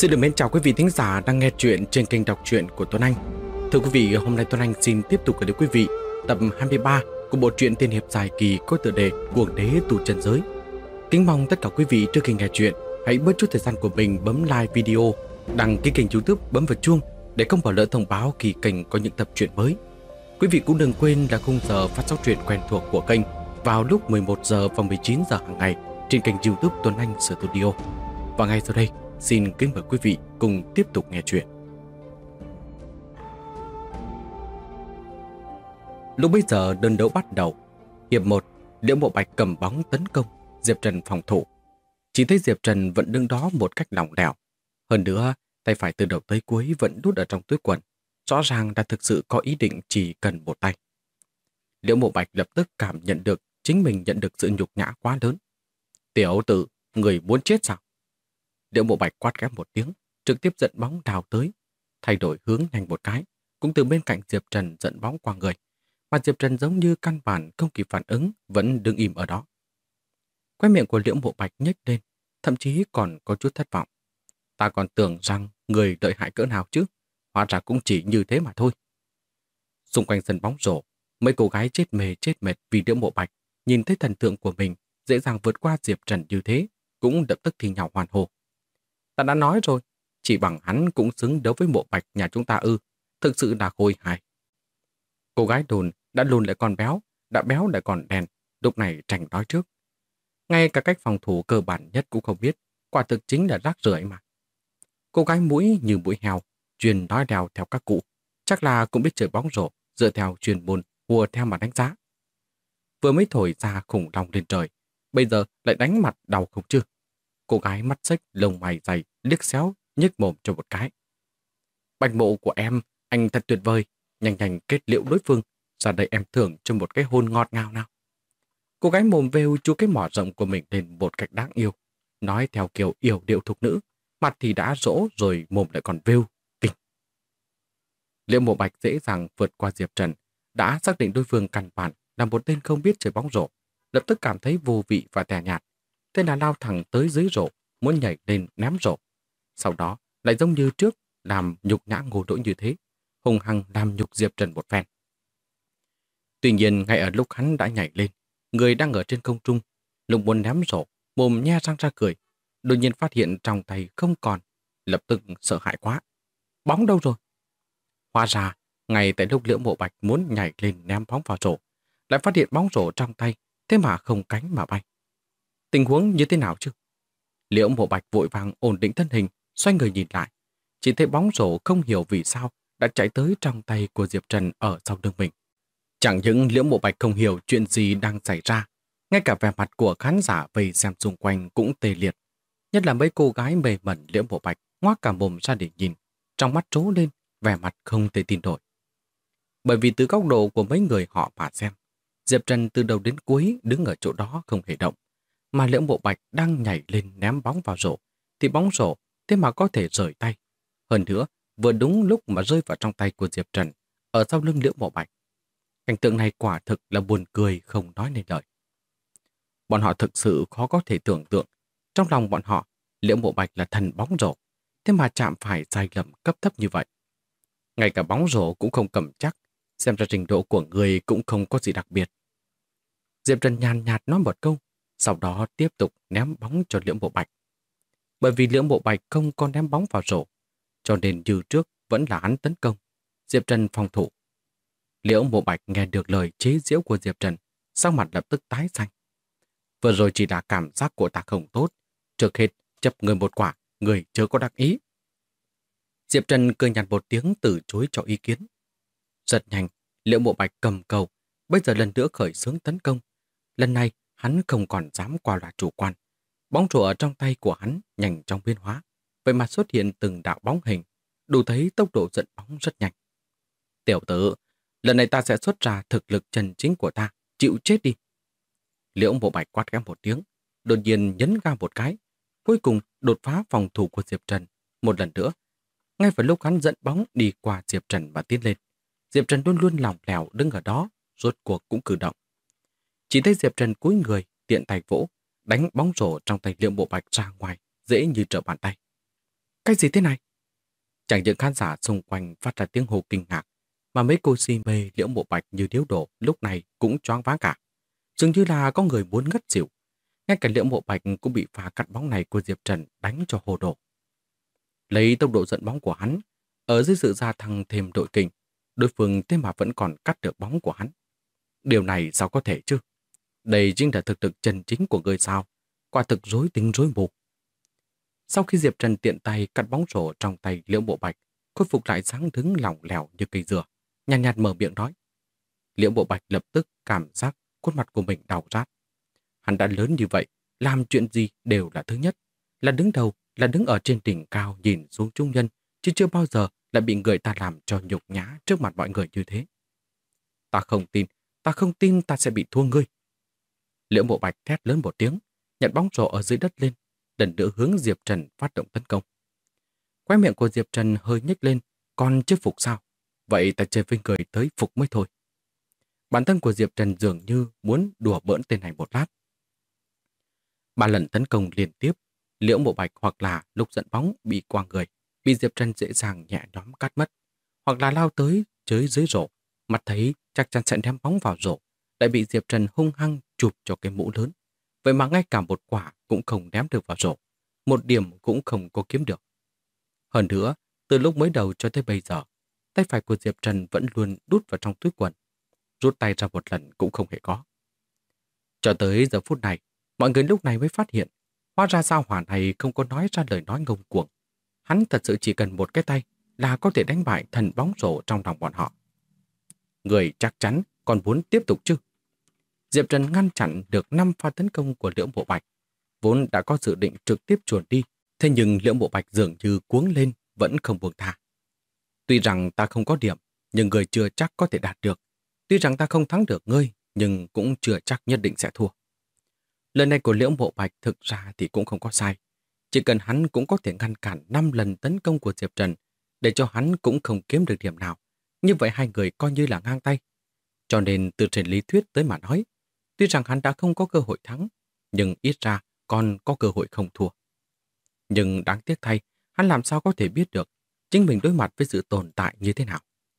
Xin được mến chào quý vị thính giả đang nghe chuyện trên kênh đọc truyện của Tuấn Anh. Thưa quý vị, hôm nay Tuấn Anh xin tiếp tục gửi đến quý vị tập 23 của bộ truyện tiên hiệp dài kỳ có tựa đề Cuồng đế tù trần giới. Kính mong tất cả quý vị trước khi nghe chuyện hãy bớt chút thời gian của mình bấm like video, đăng ký kênh YouTube, bấm vào chuông để không bỏ lỡ thông báo khi kênh có những tập truyện mới. Quý vị cũng đừng quên là khung giờ phát sóng truyện quen thuộc của kênh vào lúc 11 giờ và 19 giờ hàng ngày trên kênh YouTube Tuấn Anh Studio. Và ngay sau đây, xin kính mời quý vị cùng tiếp tục nghe chuyện. Lúc bấy giờ đơn đấu bắt đầu. Hiệp 1, Liễu Mộ Bạch cầm bóng tấn công, Diệp Trần phòng thủ. Chỉ thấy Diệp Trần vẫn đứng đó một cách lỏng lẻo. Hơn nữa, tay phải từ đầu tới cuối vẫn đút ở trong túi quần. Rõ ràng đã thực sự có ý định chỉ cần một tay. Liễu Mộ Bạch lập tức cảm nhận được chính mình nhận được sự nhục nhã quá lớn. Tiểu tử, người muốn chết sao? Liễu Mộ Bạch quát khẽ một tiếng, trực tiếp dẫn bóng đào tới, thay đổi hướng nhanh một cái, cũng từ bên cạnh Diệp Trần dẫn bóng qua người, mà Diệp Trần giống như căn bản không kịp phản ứng, vẫn đứng im ở đó. Khóe miệng của Liễu Mộ Bạch nhếch lên, thậm chí còn có chút thất vọng. Ta còn tưởng rằng người lợi hại cỡ nào chứ, hóa ra cũng chỉ như thế mà thôi. Xung quanh sân bóng rổ, mấy cô gái chết mệt vì Liễu Mộ Bạch nhìn thấy thần tượng của mình dễ dàng vượt qua Diệp Trần như thế, cũng lập tức thì nhào hoan hô. Ta đã nói rồi, chỉ bằng hắn cũng xứng đấu với Mộ Bạch nhà chúng ta ư, thực sự là khôi hài. Cô gái đồn đã lùn lại còn béo, đã béo lại còn đen, lúc này tranh nói trước. Ngay cả cách phòng thủ cơ bản nhất cũng không biết, quả thực chính là rác rưởi mà. Cô gái mũi như mũi heo, chuyên nói đèo theo các cụ, chắc là cũng biết chơi bóng rổ, dựa theo chuyên môn, hùa theo mà đánh giá. Vừa mới thổi ra khủng long lên trời, bây giờ lại đánh mặt đau không chứ? Cô gái mắt xếch, lông mày dày, liếc xéo, nhếch mồm cho một cái. Bạch Mộ của em, anh thật tuyệt vời, nhanh nhanh kết liễu đối phương, ra đây em thưởng cho một cái hôn ngọt ngào nào. Cô gái mồm vêu chu cái mỏ rộng của mình lên một cách đáng yêu, nói theo kiểu yểu điệu thục nữ, mặt thì đã rỗ rồi mồm lại còn vêu, kinh. Liễu Mộ Bạch dễ dàng vượt qua Diệp Trần, đã xác định đối phương căn bản là một tên không biết chơi bóng rổ, lập tức cảm thấy vô vị và tẻ nhạt. Thế là lao thẳng tới dưới rổ, muốn nhảy lên ném rổ. Sau đó lại giống như trước làm nhục nhã Ngô Đỗ như thế, hùng hăng làm nhục Diệp Trần một phen. Tuy nhiên ngay ở lúc hắn đã nhảy lên, người đang ở trên không trung, lúc muốn ném rổ, mồm nhe răng ra cười, đột nhiên phát hiện trong tay không còn, lập tức sợ hãi quá. Bóng đâu rồi? Hóa ra, ngay tại lúc Liễu Mộ Bạch muốn nhảy lên ném bóng vào rổ, lại phát hiện bóng rổ trong tay, thế mà không cánh mà bay. Tình huống như thế nào chứ? Liễu Mộ Bạch vội vàng ổn định thân hình, xoay người nhìn lại. Chỉ thấy bóng rổ không hiểu vì sao đã chạy tới trong tay của Diệp Trần ở sau lưng mình. Chẳng những Liễu Mộ Bạch không hiểu chuyện gì đang xảy ra, ngay cả vẻ mặt của khán giả vây xem xung quanh cũng tê liệt. Nhất là mấy cô gái mê mẩn Liễu Mộ Bạch ngoác cả mồm ra để nhìn, trong mắt trố lên, vẻ mặt không thể tin nổi. Bởi vì từ góc độ của mấy người họ mà xem, Diệp Trần từ đầu đến cuối đứng ở chỗ đó không hề động. Mà Liễu Mộ Bạch đang nhảy lên ném bóng vào rổ, thì bóng rổ thế mà có thể rời tay. Hơn nữa, vừa đúng lúc mà rơi vào trong tay của Diệp Trần, ở sau lưng Liễu Mộ Bạch. Cảnh tượng này quả thực là buồn cười không nói nên lời. Bọn họ thực sự khó có thể tưởng tượng, trong lòng bọn họ, Liễu Mộ Bạch là thần bóng rổ, thế mà chạm phải sai lầm cấp thấp như vậy. Ngay cả bóng rổ cũng không cầm chắc, xem ra trình độ của người cũng không có gì đặc biệt. Diệp Trần nhàn nhạt nói một câu, sau đó tiếp tục ném bóng cho Liễu Mộ Bạch. Bởi vì Liễu Mộ Bạch không có ném bóng vào rổ, cho nên như trước vẫn là hắn tấn công, Diệp Trần phòng thủ. Liễu Mộ Bạch nghe được lời chế giễu của Diệp Trần, sắc mặt lập tức tái xanh. Vừa rồi chỉ là cảm giác của ta không tốt, trước hết chấp người một quả, người chưa có đắc ý. Diệp Trần cười nhạt một tiếng từ chối cho ý kiến. Rất nhanh, Liễu Mộ Bạch cầm cầu, bây giờ lần nữa khởi xướng tấn công. Lần này, hắn không còn dám qua loa chủ quan. Bóng rổ ở trong tay của hắn nhanh chóng biến hóa, vậy mà xuất hiện từng đạo bóng hình, đủ thấy tốc độ dẫn bóng rất nhanh. Tiểu tử, lần này ta sẽ xuất ra thực lực chân chính của ta, chịu chết đi. Liễu Mộ Bạch quát khẽ một tiếng, đột nhiên nhấn ga một cái, cuối cùng đột phá phòng thủ của Diệp Trần một lần nữa. Ngay vào lúc hắn dẫn bóng đi qua Diệp Trần và tiến lên, Diệp Trần luôn luôn lỏng lẻo đứng ở đó, rốt cuộc cũng cử động. Chỉ thấy Diệp Trần cúi người, tiện tay vỗ, đánh bóng rổ trong tay Liễu Mộ Bạch ra ngoài, dễ như trở bàn tay. Cái gì thế này? Chẳng những khán giả xung quanh phát ra tiếng hô kinh ngạc, mà mấy cô si mê Liễu Mộ Bạch như điếu đổ lúc này cũng choáng váng cả. Dường như là có người muốn ngất xỉu. Ngay cả Liễu Mộ Bạch cũng bị pha cắt bóng này của Diệp Trần đánh cho hồ đồ. Lấy tốc độ dẫn bóng của hắn, ở dưới sự gia tăng thêm đội kình, đối phương thế mà vẫn còn cắt được bóng của hắn. Điều này sao có thể chứ? Đây chính là thực lực chân chính của người sao. Quả thực rối tinh rối mù. Sau khi Diệp Trần tiện tay cắt bóng rổ trong tay Liễu Bộ Bạch, khôi phục lại dáng đứng lỏng lẻo như cây dừa, nhàn nhạt mở miệng nói. Liễu Bộ Bạch lập tức cảm giác khuôn mặt của mình đau rát. Hắn đã lớn như vậy, làm chuyện gì đều là thứ nhất, là đứng đầu, là đứng ở trên đỉnh cao nhìn xuống trung nhân, chứ chưa bao giờ lại bị người ta làm cho nhục nhã trước mặt mọi người như thế. Ta không tin ta sẽ bị thua ngươi. Liễu Bộ Bạch thét lớn một tiếng, nhặt bóng rổ ở dưới đất lên, lần nữa hướng Diệp Trần phát động tấn công. Khóe miệng của Diệp Trần hơi nhếch lên, còn chưa phục sao? Vậy ta chơi với người tới phục mới thôi. Bản thân của Diệp Trần dường như muốn đùa bỡn tên này một lát. 3 lần tấn công liên tiếp, Liễu Mộ Bạch hoặc là lúc dẫn bóng bị qua người, bị Diệp Trần dễ dàng nhẹ nhõm cắt mất, hoặc là lao tới chơi dưới rổ, mặt thấy chắc chắn sẽ ném bóng vào rổ, lại bị Diệp Trần hung hăng chụp cho cái mũ lớn. Vậy mà ngay cả một quả cũng không ném được vào rổ, một điểm cũng không có kiếm được. Hơn nữa, từ lúc mới đầu cho tới bây giờ, tay phải của Diệp Trần vẫn luôn đút vào trong túi quần, rút tay ra một lần cũng không hề có. Cho tới giờ phút này, mọi người lúc này mới phát hiện, hóa ra sao Hỏa này không có nói ra lời nói ngông cuồng. Hắn thật sự chỉ cần một cái tay là có thể đánh bại thần bóng rổ trong lòng bọn họ. Người chắc chắn còn muốn tiếp tục chứ? Diệp Trần ngăn chặn được 5 pha tấn công của Liễu Mộ Bạch, vốn đã có dự định trực tiếp chuồn đi, thế nhưng Liễu Mộ Bạch dường như cuống lên vẫn không buông tha. Tuy rằng ta không có điểm, nhưng người chưa chắc có thể đạt được. Tuy rằng ta không thắng được ngươi, nhưng cũng chưa chắc nhất định sẽ thua. Lần này của Liễu Mộ Bạch thực ra thì cũng không có sai. Chỉ cần hắn cũng có thể ngăn cản 5 lần tấn công của Diệp Trần, để cho hắn cũng không kiếm được điểm nào. Như vậy hai người coi như là ngang tay. Cho nên từ trên lý thuyết tới mà nói, tuy rằng hắn đã không có cơ hội thắng, nhưng ít ra còn có cơ hội không thua. Nhưng đáng tiếc thay, hắn làm sao có thể biết được chính mình đối mặt với sự tồn tại như thế nào.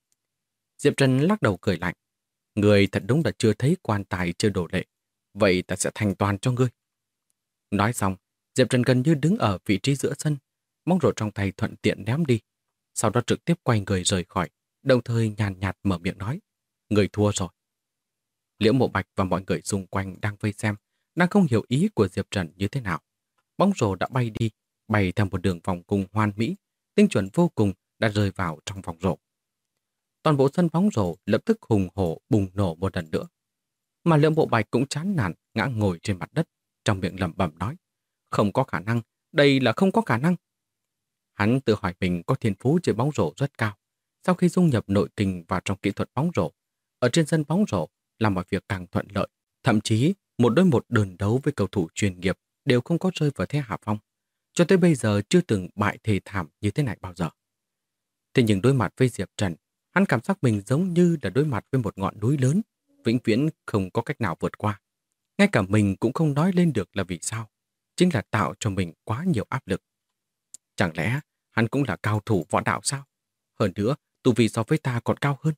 Diệp Trần lắc đầu cười lạnh. Người thật đúng là chưa thấy quan tài chưa đổ lệ. Vậy ta sẽ thành toàn cho ngươi. Nói xong, Diệp Trần gần như đứng ở vị trí giữa sân, bóng rổ trong tay thuận tiện ném đi. Sau đó trực tiếp quay người rời khỏi, đồng thời nhàn nhạt mở miệng nói. Người thua rồi. Liễu Mộ Bạch và mọi người xung quanh đang vây xem, đang không hiểu ý của Diệp Trần như thế nào. Bóng rổ đã bay đi, bay theo một đường vòng cung hoàn mỹ, tinh chuẩn vô cùng đã rơi vào trong vòng rổ. Toàn bộ sân bóng rổ lập tức hùng hổ bùng nổ một lần nữa. Mà Liễu Mộ Bạch cũng chán nản ngã ngồi trên mặt đất, trong miệng lẩm bẩm nói. Không có khả năng, đây là không có khả năng. Hắn tự hỏi mình có thiên phú chơi bóng rổ rất cao. Sau khi dung nhập nội kình vào trong kỹ thuật bóng rổ, ở trên sân bóng rổ làm mọi việc càng thuận lợi. Thậm chí, một đối một đơn đấu với cầu thủ chuyên nghiệp đều không có rơi vào thế hạ phong. Cho tới bây giờ chưa từng bại thê thảm như thế này bao giờ. Thế nhưng đối mặt với Diệp Trần, hắn cảm giác mình giống như là đối mặt với một ngọn núi lớn, vĩnh viễn không có cách nào vượt qua. Ngay cả mình cũng không nói lên được là vì sao. Chính là tạo cho mình quá nhiều áp lực. Chẳng lẽ hắn cũng là cao thủ võ đạo sao? Hơn nữa, tu vi so với ta còn cao hơn.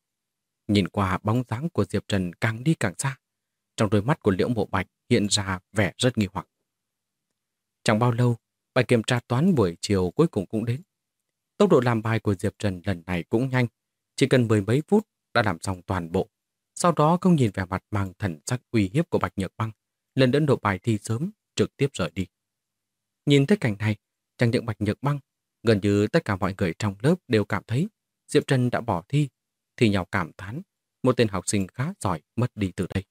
Nhìn qua bóng dáng của Diệp Trần càng đi càng xa. Trong đôi mắt của Liễu Mộ Bạch hiện ra vẻ rất nghi hoặc. Chẳng bao lâu, bài kiểm tra toán buổi chiều cuối cùng cũng đến. Tốc độ làm bài của Diệp Trần lần này cũng nhanh. Chỉ cần 10 mấy phút đã làm xong toàn bộ. Sau đó không nhìn vẻ mặt mang thần sắc uy hiếp của Bạch Nhược Băng, lần nữa nộp bài thi sớm, trực tiếp rời đi. Nhìn thấy cảnh này, chẳng những Bạch Nhược Băng, gần như tất cả mọi người trong lớp đều cảm thấy Diệp Trần đã bỏ thi, thì nhau cảm thán, một tên học sinh khá giỏi mất đi từ đây.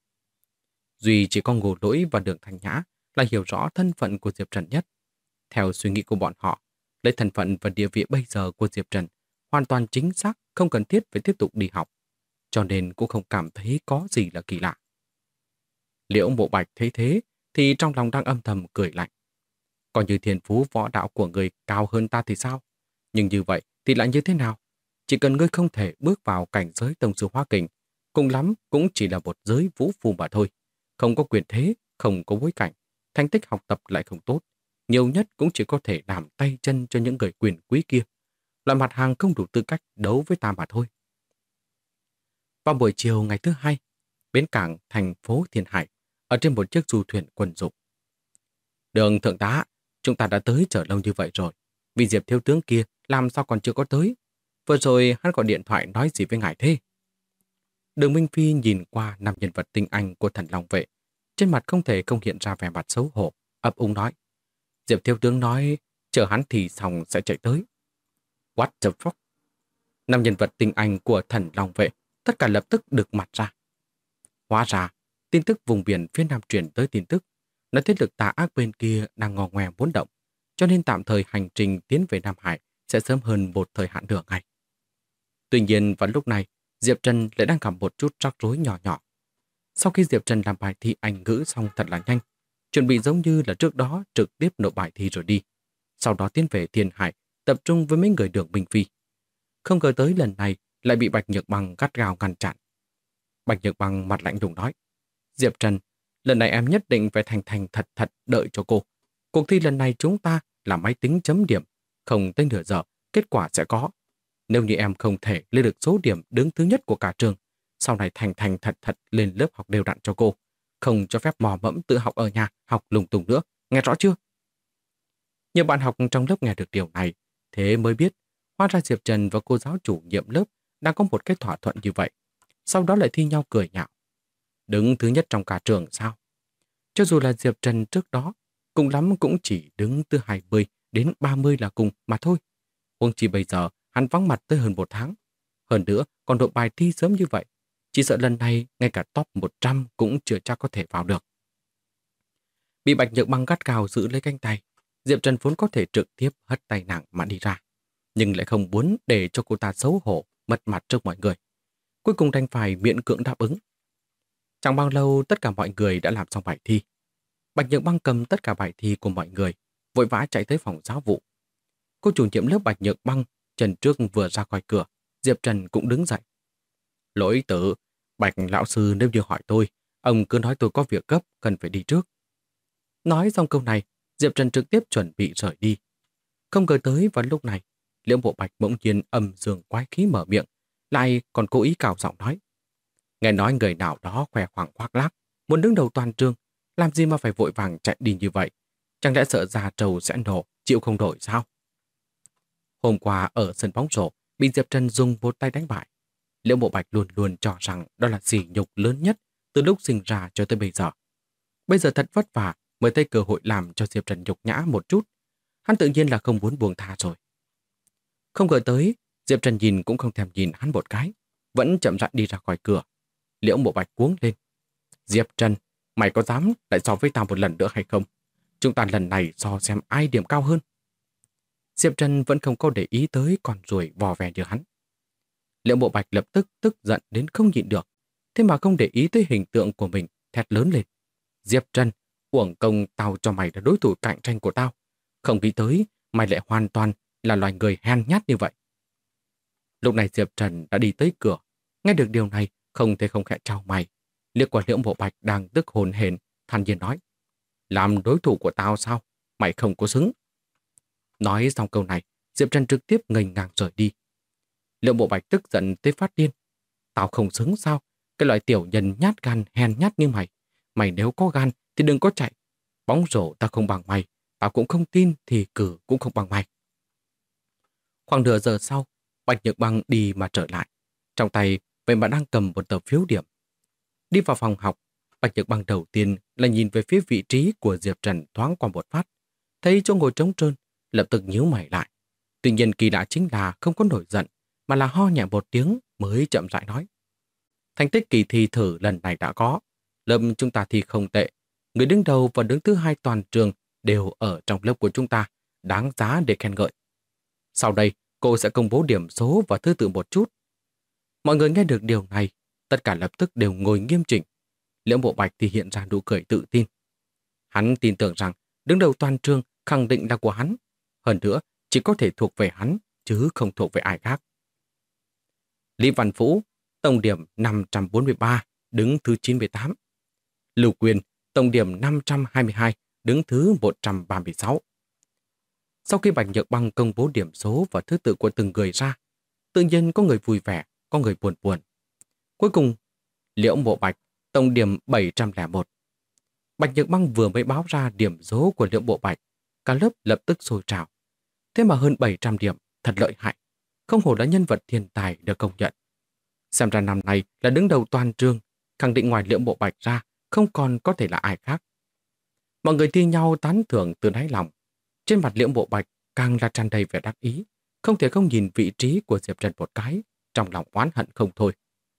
Duy chỉ có Ngô Lỗi và Đường Thanh Nhã là hiểu rõ thân phận của Diệp Trần nhất. Theo suy nghĩ của bọn họ, lấy thân phận và địa vị bây giờ của Diệp Trần, hoàn toàn chính xác không cần thiết phải tiếp tục đi học, cho nên cũng không cảm thấy có gì là kỳ lạ. Liễu Mộ Bạch thấy thế thì trong lòng đang âm thầm cười lạnh. Còn như thiên phú võ đạo của người cao hơn ta thì sao? Nhưng như vậy thì lại như thế nào? Chỉ cần ngươi không thể bước vào cảnh giới tông sư hóa kình, cùng lắm cũng chỉ là một giới vũ phu mà thôi. Không có quyền thế, không có bối cảnh, thành tích học tập lại không tốt. nhiều nhất cũng chỉ có thể làm tay chân cho những người quyền quý kia. Loại mặt hàng không đủ tư cách đấu với ta mà thôi. Vào buổi chiều ngày thứ hai, bến cảng thành phố Thiên Hải, ở trên một chiếc du thuyền quân dụng. Đường thượng tá, chúng ta đã tới chờ lâu như vậy rồi. Vì Diệp thiếu tướng kia làm sao còn chưa có tới? Vừa rồi hắn gọi điện thoại nói gì với ngài thế? Đường Minh Phi nhìn qua năm nhân vật tinh anh của Thần Long Vệ. Trên mặt không thể không hiện ra vẻ mặt xấu hổ, ấp úng nói. Diệp thiếu tướng nói, chờ hắn thì xong sẽ chạy tới. What the fuck? Năm nhân vật tinh anh của Thần Long Vệ, tất cả lập tức được mặt ra. Hóa ra, tin tức vùng biển phía Nam truyền tới tin tức, nói thế lực tà ác bên kia đang ngò ngoe muốn động, cho nên tạm thời hành trình tiến về Nam Hải sẽ sớm hơn một thời hạn nửa ngày. Tuy nhiên vào lúc này, Diệp Trần lại đang gặp một chút rắc rối nhỏ nhỏ. Sau khi Diệp Trần làm bài thi Anh ngữ xong thật là nhanh, chuẩn bị giống như là trước đó trực tiếp nộp bài thi rồi đi. Sau đó tiến về Thiên Hải, tập trung với mấy người Đường Minh Phi. Không ngờ tới lần này lại bị Bạch Nhược Bằng gắt gao ngăn chặn. Bạch Nhược Bằng mặt lạnh lùng nói, Diệp Trần, lần này em nhất định phải thành thành thật thật đợi cho cô. Cuộc thi lần này chúng ta là máy tính chấm điểm, không tới nửa giờ, kết quả sẽ có. Nếu như em không thể lên được số điểm đứng thứ nhất của cả trường, sau này thành thành thật thật lên lớp học đều đặn cho cô. Không cho phép mò mẫm tự học ở nhà, học lung tung nữa, nghe rõ chưa? Nhiều bạn học trong lớp nghe được điều này, thế mới biết, hóa ra Diệp Trần và cô giáo chủ nhiệm lớp đang có một cái thỏa thuận như vậy. Sau đó lại thi nhau cười nhạo. Đứng thứ nhất trong cả trường sao? Cho dù là Diệp Trần trước đó, cùng lắm cũng chỉ đứng từ 20 đến 30 là cùng mà thôi. Huống chi bây giờ hắn vắng mặt tới hơn 1 tháng. Hơn nữa, còn nộp bài thi sớm như vậy. Chỉ sợ lần này ngay cả top 100 cũng chưa chắc có thể vào được. Bị Bạch Nhược Băng gắt gao giữ lấy cánh tay, Diệp Trần vốn có thể trực tiếp hất tay nặng mà đi ra. Nhưng lại không muốn để cho cô ta xấu hổ, mất mặt trước mọi người. Cuối cùng đành phải miễn cưỡng đáp ứng. Chẳng bao lâu tất cả mọi người đã làm xong bài thi. Bạch Nhược Băng cầm tất cả bài thi của mọi người, vội vã chạy tới phòng giáo vụ. Cô chủ nhiệm lớp Bạch Nhược Băng, Trần Trước vừa ra khỏi cửa, Diệp Trần cũng đứng dậy. Lỗi tử, Bạch lão sư nếu như hỏi tôi, ông cứ nói tôi có việc gấp, cần phải đi trước. Nói xong câu này, Diệp Trần trực tiếp chuẩn bị rời đi. Không ngờ tới vào lúc này, Liễu Bộ Bạch bỗng nhiên âm dương quái khí mở miệng, lại còn cố ý cào giọng nói. Nghe nói người nào đó khoe khoang khoác lác, muốn đứng đầu toàn trường, làm gì mà phải vội vàng chạy đi như vậy? Chẳng lẽ sợ da trâu sẽ nổ, chịu không nổi sao? Hôm qua ở sân bóng rổ, bị Diệp Trần dùng một tay đánh bại. Liễu Bộ Bạch luôn luôn cho rằng đó là sỉ nhục lớn nhất từ lúc sinh ra cho tới bây giờ. Bây giờ thật vất vả mới thấy cơ hội làm cho Diệp Trần nhục nhã một chút. Hắn tự nhiên là không muốn buông tha rồi. Không ngờ tới, Diệp Trần nhìn cũng không thèm nhìn hắn một cái, vẫn chậm rãi đi ra khỏi cửa. Liễu Bộ Bạch cuống lên. Diệp Trần, mày có dám lại so với tao một lần nữa hay không? Chúng ta lần này so xem ai điểm cao hơn. Diệp Trần vẫn không có để ý tới con ruồi vò vè như hắn. Liễu Bộ Bạch lập tức tức giận đến không nhịn được, thế mà không để ý tới hình tượng của mình, thét lớn lên. Diệp Trần, uổng công tao cho mày là đối thủ cạnh tranh của tao. Không nghĩ tới, mày lại hoàn toàn là loài người hèn nhát như vậy. Lúc này Diệp Trần đã đi tới cửa, nghe được điều này không thể không khẽ chau mày. Liếc qua Liễu Bộ Bạch đang tức hồn hển, thản nhiên nói. Làm đối thủ của tao sao? Mày không có xứng. Nói xong câu này, Diệp Trần trực tiếp ngây ngang rời đi. Liễu Bộ Bạch tức giận tới phát điên. Tao không xứng sao? Cái loại tiểu nhân nhát gan hèn nhát như mày. Mày nếu có gan thì đừng có chạy. Bóng rổ tao không bằng mày. Tao cũng không tin thì cử cũng không bằng mày. Khoảng nửa giờ sau, Bạch Nhược Băng đi mà trở lại. Trong tay, vậy mà đang cầm một tờ phiếu điểm. Đi vào phòng học, Bạch Nhược Băng đầu tiên là nhìn về phía vị trí của Diệp Trần thoáng qua một phát. Thấy chỗ ngồi trống trơn, lập tức nhíu mày lại. Tuy nhiên kỳ lạ chính là không có nổi giận, mà là ho nhẹ một tiếng mới chậm rãi nói. Thành tích kỳ thi thử lần này đã có. Lớp chúng ta thi không tệ. Người đứng đầu và đứng thứ hai toàn trường đều ở trong lớp của chúng ta, đáng giá để khen ngợi. Sau đây, cô sẽ công bố điểm số và thứ tự một chút. Mọi người nghe được điều này, tất cả lập tức đều ngồi nghiêm chỉnh. Liễu Bộ Bạch thì hiện ra nụ cười tự tin. Hắn tin tưởng rằng đứng đầu toàn trường khẳng định là của hắn. Hơn nữa, chỉ có thể thuộc về hắn, chứ không thuộc về ai khác. Lý Văn Vũ, tổng điểm 543, đứng thứ 98. Lưu Quyền, tổng điểm 522, đứng thứ 136. Sau khi Bạch Nhược Băng công bố điểm số và thứ tự của từng người ra, tự nhiên có người vui vẻ, có người buồn buồn. Cuối cùng, Liễu Mộ Bạch tổng điểm 701. Bạch Nhược Băng vừa mới báo ra điểm số của Liễu Mộ Bạch, cả lớp lập tức sôi trào. Thế mà hơn 700 điểm, thật lợi hại. Không hổ là nhân vật thiên tài được công nhận. Xem ra năm nay là đứng đầu toàn trường, khẳng định ngoài Liễu Mộ Bạch ra, không còn có thể là ai khác. Mọi người thi nhau tán thưởng từ đáy lòng. Trên mặt Liễu Mộ Bạch càng là tràn đầy vẻ đắc ý, không thể không nhìn vị trí của Diệp Trần một cái, trong lòng oán hận không thôi.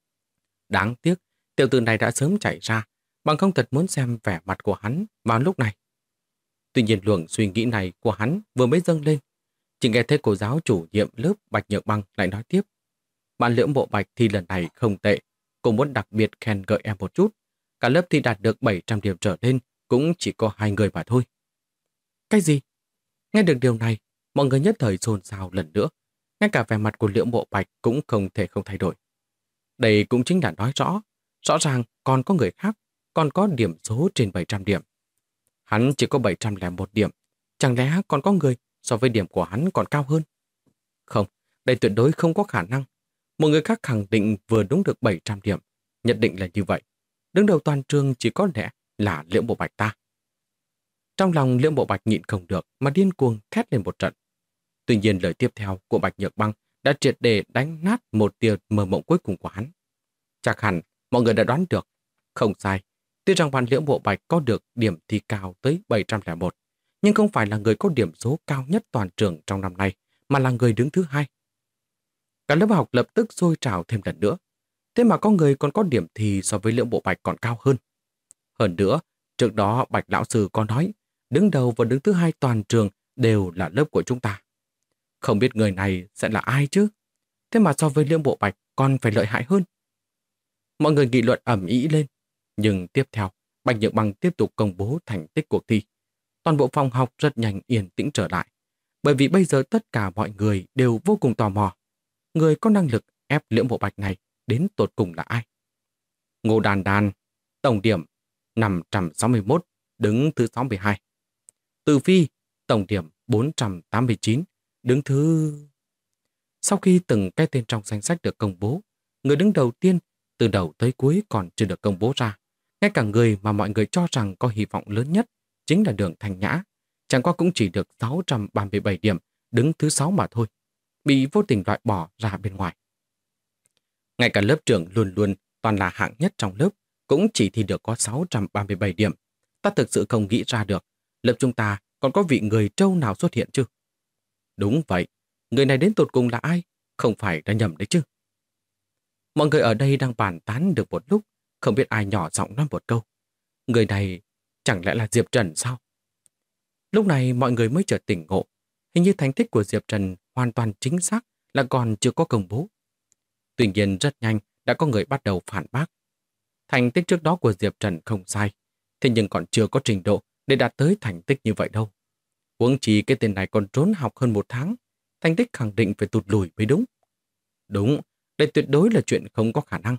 Đáng tiếc, tiểu tử này đã sớm chạy ra, bằng không thật muốn xem vẻ mặt của hắn vào lúc này. Tuy nhiên luồng suy nghĩ này của hắn vừa mới dâng lên, chỉ nghe thấy cô giáo chủ nhiệm lớp Bạch Nhược Băng lại nói tiếp. Bạn Liễu Mộ Bạch thi lần này không tệ, cô muốn đặc biệt khen ngợi em một chút. Cả lớp thi đạt được 700 điểm trở lên, cũng chỉ có 2 người mà thôi. Cái gì? Nghe được điều này, mọi người nhất thời xôn xao lần nữa. Ngay cả vẻ mặt của Liễu Mộ Bạch cũng không thể không thay đổi. Đây cũng chính là nói rõ ràng còn có người khác, còn có điểm số trên 700 điểm. Hắn chỉ có 701 điểm, chẳng lẽ còn có người so với điểm của hắn còn cao hơn? Không, đây tuyệt đối không có khả năng. Một người khác khẳng định vừa đúng được 700 điểm, nhất định là như vậy. Đứng đầu toàn trường chỉ có lẽ là Liễu Mộ Bạch ta. Trong lòng Liễu Mộ Bạch nhịn không được mà điên cuồng thét lên một trận. Tuy nhiên lời tiếp theo của Bạch Nhược Băng đã triệt để đánh nát một tia mơ mộng cuối cùng của hắn. Chắc hẳn mọi người đã đoán được. Không sai, tuy rằng bạn Liễu Mộ Bạch có được điểm thi cao tới 701, nhưng không phải là người có điểm số cao nhất toàn trường trong năm nay, mà là người đứng thứ 2. Cả lớp học lập tức sôi trào thêm lần nữa. Thế mà có người còn có điểm thi so với Liễu Mộ Bạch còn cao hơn. Hơn nữa, trước đó Bạch Lão Sư có nói, đứng đầu và đứng thứ 2 toàn trường đều là lớp của chúng ta. Không biết người này sẽ là ai chứ? Thế mà so với Liễu Mộ Bạch còn phải lợi hại hơn. Mọi người nghị luận ầm ĩ lên. Nhưng tiếp theo, Bạch Nhược Băng tiếp tục công bố thành tích cuộc thi. Toàn bộ phòng học rất nhanh yên tĩnh trở lại. Bởi vì bây giờ tất cả mọi người đều vô cùng tò mò. Người có năng lực ép Liễu Mộ Bạch này đến tột cùng là ai? Ngô Đàn Đàn, tổng điểm 561, đứng thứ 62. Từ Phi, tổng điểm 489, đứng thứ... Sau khi từng cái tên trong danh sách được công bố, người đứng đầu tiên từ đầu tới cuối còn chưa được công bố ra. Ngay cả người mà mọi người cho rằng có hy vọng lớn nhất chính là Đường Thanh Nhã, chẳng qua cũng chỉ được 637 điểm, đứng thứ 6 mà thôi, bị vô tình loại bỏ ra bên ngoài. Ngay cả lớp trưởng luôn luôn toàn là hạng nhất trong lớp, cũng chỉ thi được có 637 điểm. Ta thực sự không nghĩ ra được, lớp chúng ta còn có vị người trâu nào xuất hiện chứ? Đúng vậy, người này đến tột cùng là ai? Không phải đã nhầm đấy chứ? Mọi người ở đây đang bàn tán được một lúc, không biết ai nhỏ giọng nói một câu. Người này chẳng lẽ là Diệp Trần sao? Lúc này mọi người mới chợt tỉnh ngộ. Hình như thành tích của Diệp Trần hoàn toàn chính xác là còn chưa có công bố. Tuy nhiên rất nhanh đã có người bắt đầu phản bác. Thành tích trước đó của Diệp Trần không sai, thế nhưng còn chưa có trình độ để đạt tới thành tích như vậy đâu. Huống chi cái tên này còn trốn học hơn 1 tháng, thành tích khẳng định phải tụt lùi mới đúng. Đúng, đây tuyệt đối là chuyện không có khả năng.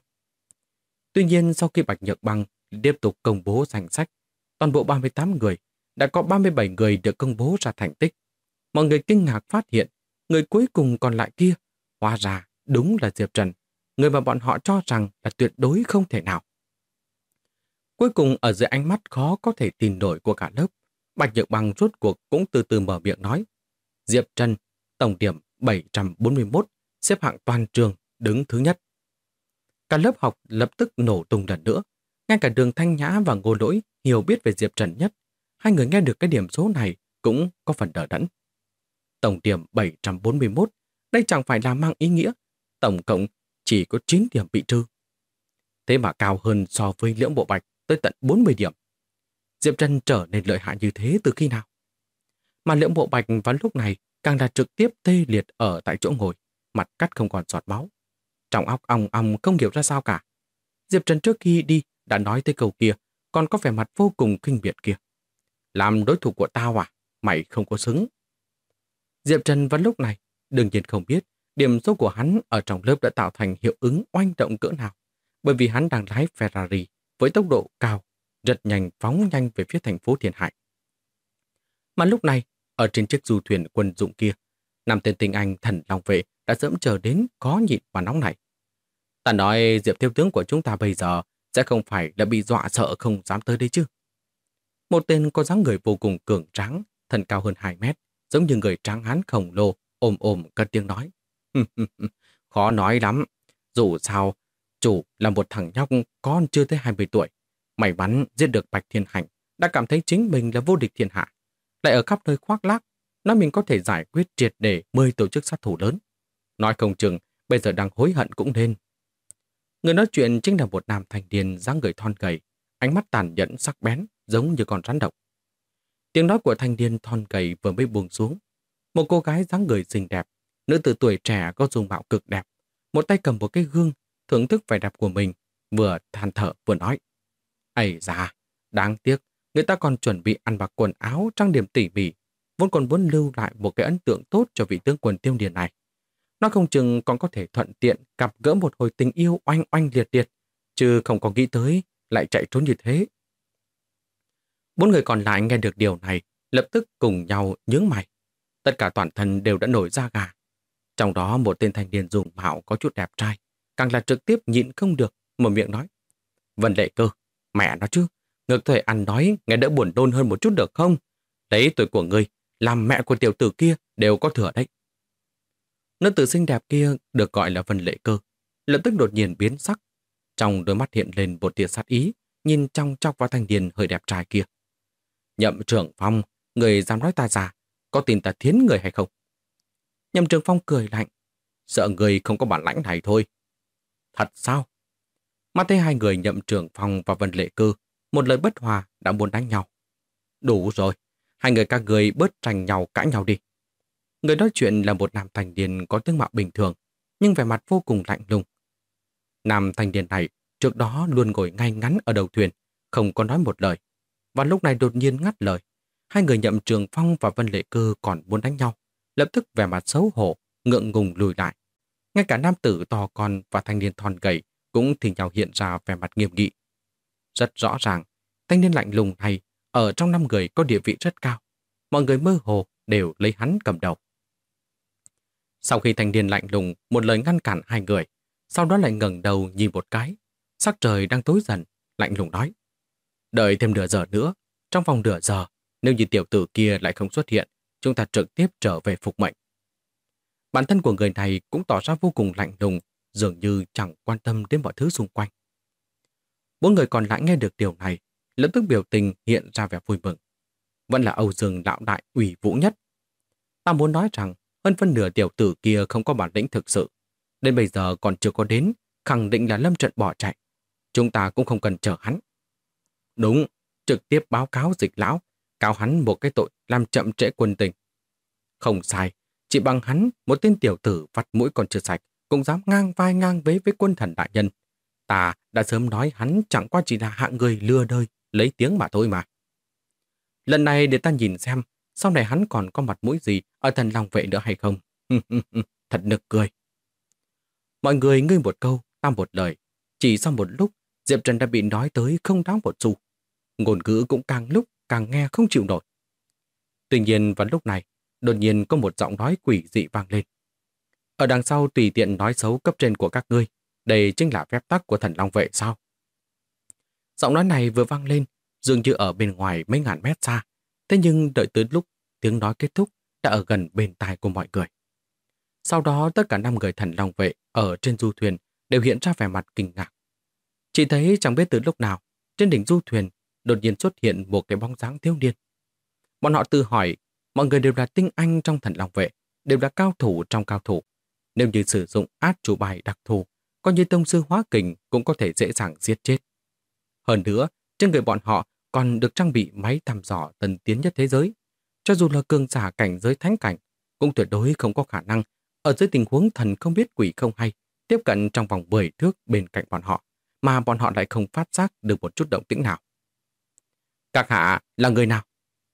Tuy nhiên sau khi Bạch Nhược Băng tiếp tục công bố danh sách, toàn bộ 38 người, đã có 37 người được công bố ra thành tích. Mọi người kinh ngạc phát hiện, người cuối cùng còn lại kia, hóa ra đúng là Diệp Trần, người mà bọn họ cho rằng là tuyệt đối không thể nào. Cuối cùng ở dưới ánh mắt khó có thể tin nổi của cả lớp, Bạch Nhược Băng rốt cuộc cũng từ từ mở miệng nói. Diệp Trần, tổng điểm 741, xếp hạng toàn trường, đứng thứ nhất. Cả lớp học lập tức nổ tung lần nữa. Ngay cả Đường Thanh Nhã và Ngô Lỗi hiểu biết về Diệp Trần nhất. Hai người nghe được cái điểm số này cũng có phần đỡ đẫn. Tổng điểm 741, đây chẳng phải là mang ý nghĩa. Tổng cộng chỉ có 9 điểm bị trừ. Thế mà cao hơn so với Liễu Mộ Bạch tới tận 40 điểm. Diệp Trần trở nên lợi hại như thế từ khi nào? Mà Liễu Mộ Bạch vào lúc này càng là trực tiếp tê liệt ở tại chỗ ngồi, mặt cắt không còn giọt máu. Trong óc ong ong không hiểu ra sao cả. Diệp Trần trước khi đi đã nói tới câu kia, còn có vẻ mặt vô cùng khinh miệt kia. Làm đối thủ của tao à? Mày không có xứng. Diệp Trần vào lúc này đương nhiên không biết điểm số của hắn ở trong lớp đã tạo thành hiệu ứng oanh động cỡ nào, bởi vì hắn đang lái Ferrari với tốc độ cao, rất nhanh phóng nhanh về phía thành phố Thiên Hải. Mà lúc này, Ở trên chiếc du thuyền quân dụng kia, năm tên tinh anh thần long vệ đã sớm chờ đến khó nhịn và nóng nảy. Ta nói Diệp thiếu tướng của chúng ta bây giờ sẽ không phải là bị dọa sợ không dám tới đây chứ. Một tên có dáng người vô cùng cường tráng, thân cao hơn 2 mét, giống như người tráng hán khổng lồ, ôm ôm cất tiếng nói. Khó nói lắm. Dù sao, chủ là một thằng nhóc con chưa tới 20 tuổi. May mắn giết được Bạch Thiên Hành, đã cảm thấy chính mình là vô địch thiên hạ. Lại ở khắp nơi khoác lác, nói mình có thể giải quyết triệt để 10 tổ chức sát thủ lớn. Nói không chừng, bây giờ đang hối hận cũng nên. Người nói chuyện chính là một nam thanh niên dáng người thon gầy, ánh mắt tàn nhẫn sắc bén, giống như con rắn độc. Tiếng nói của thanh niên thon gầy vừa mới buông xuống. Một cô gái dáng người xinh đẹp, nữ tử tuổi trẻ có dung mạo cực đẹp, một tay cầm một cái gương, thưởng thức vẻ đẹp của mình, vừa than thở vừa nói. Ây da, đáng tiếc, người ta còn chuẩn bị ăn mặc quần áo trang điểm tỉ mỉ, vốn còn muốn lưu lại một cái ấn tượng tốt cho vị tướng quân Tiêu Điền này. Nó không chừng còn có thể thuận tiện gặp gỡ một hồi tình yêu oanh oanh liệt liệt, chứ không có nghĩ tới lại chạy trốn như thế. 4 người còn lại nghe được điều này, lập tức cùng nhau nhướng mày. Tất cả toàn thân đều đã nổi da gà. Trong đó một tên thanh niên dùng mạo có chút đẹp trai, càng là trực tiếp nhịn không được, mở miệng nói. Vân Lệ Cơ, mẹ nó chứ, ngược thời ăn nói nghe đỡ buồn nôn hơn một chút được không? Lấy tuổi của ngươi, làm mẹ của tiểu tử kia đều có thừa đấy. Nữ tử xinh đẹp kia được gọi là Vân Lệ Cơ, lập tức đột nhiên biến sắc. Trong đôi mắt hiện lên một tia sát ý, nhìn trong chọc vào thanh niên hơi đẹp trai kia. Nhậm Trường Phong, người dám nói ta già, có tin ta thiến người hay không? Nhậm Trường Phong cười lạnh, sợ người không có bản lãnh này thôi. Thật sao? Mắt thấy hai người Nhậm Trường Phong và Vân Lệ Cơ, một lời bất hòa đã muốn đánh nhau. Đủ rồi, hai người các người bớt tranh nhau cãi nhau đi. Người nói chuyện là một nam thanh niên có tướng mạo bình thường, nhưng vẻ mặt vô cùng lạnh lùng. Nam thanh niên này trước đó luôn ngồi ngay ngắn ở đầu thuyền, không có nói một lời. Và lúc này đột nhiên ngắt lời. Hai người Nhậm Trường Phong và Vân Lệ Cơ còn muốn đánh nhau, lập tức vẻ mặt xấu hổ, ngượng ngùng lùi lại. Ngay cả nam tử to con và thanh niên thon gầy cũng thì nhau hiện ra vẻ mặt nghiêm nghị. Rất rõ ràng, thanh niên lạnh lùng này ở trong 5 người có địa vị rất cao. Mọi người mơ hồ đều lấy hắn cầm đầu. Sau khi thanh niên lạnh lùng một lời ngăn cản hai người, sau đó lại ngẩng đầu nhìn một cái. Sắc trời đang tối dần, lạnh lùng nói. Đợi thêm nửa giờ nữa, trong vòng nửa giờ, nếu như tiểu tử kia lại không xuất hiện, chúng ta trực tiếp trở về phục mệnh. Bản thân của người này cũng tỏ ra vô cùng lạnh lùng, dường như chẳng quan tâm đến mọi thứ xung quanh. 4 người còn lại nghe được điều này, lập tức biểu tình hiện ra vẻ vui mừng. Vẫn là Âu Dương lão đại ủy vũ nhất. Ta muốn nói rằng, hơn phân nửa tiểu tử kia không có bản lĩnh thực sự. Đến bây giờ còn chưa có đến, khẳng định là lâm trận bỏ chạy. Chúng ta cũng không cần chờ hắn. Đúng, trực tiếp báo cáo Dịch lão, cáo hắn một cái tội làm chậm trễ quân tình. Không sai, chỉ bằng hắn, một tên tiểu tử vắt mũi còn chưa sạch, cũng dám ngang vai ngang vế với quân thần đại nhân. Ta đã sớm nói hắn chẳng qua chỉ là hạng người lừa đời, lấy tiếng mà thôi mà. Lần này để ta nhìn xem, sau này hắn còn có mặt mũi gì ở thần Long Vệ nữa hay không. Thật nực cười. Mọi người ngươi một câu, ta một lời. Chỉ sau một lúc, Diệp Trần đã bị nói tới không đáng một xu. Ngôn ngữ cũng càng lúc càng nghe không chịu nổi. Tuy nhiên vào lúc này, đột nhiên có một giọng nói quỷ dị vang lên. Ở đằng sau tùy tiện nói xấu cấp trên của các ngươi, đây chính là phép tắc của thần Long Vệ sao? Giọng nói này vừa vang lên, dường như ở bên ngoài mấy ngàn mét xa. Thế nhưng đợi tới lúc tiếng nói kết thúc đã ở gần bên tai của mọi người. Sau đó tất cả 5 người thần Long Vệ ở trên du thuyền đều hiện ra vẻ mặt kinh ngạc. Chỉ thấy chẳng biết từ lúc nào, trên đỉnh du thuyền đột nhiên xuất hiện một cái bóng dáng thiếu niên. Bọn họ tự hỏi, mọi người đều là tinh anh trong thần Long Vệ, đều là cao thủ trong cao thủ. Nếu như sử dụng át chủ bài đặc thù, coi như tông sư hóa kình cũng có thể dễ dàng giết chết. Hơn nữa, trên người bọn họ còn được trang bị máy thăm dò tân tiến nhất thế giới. Cho dù là cường giả cảnh giới thánh cảnh, cũng tuyệt đối không có khả năng ở dưới tình huống thần không biết quỷ không hay tiếp cận trong vòng 10 thước bên cạnh bọn họ, mà bọn họ lại không phát giác được một chút động tĩnh nào. Các hạ là người nào?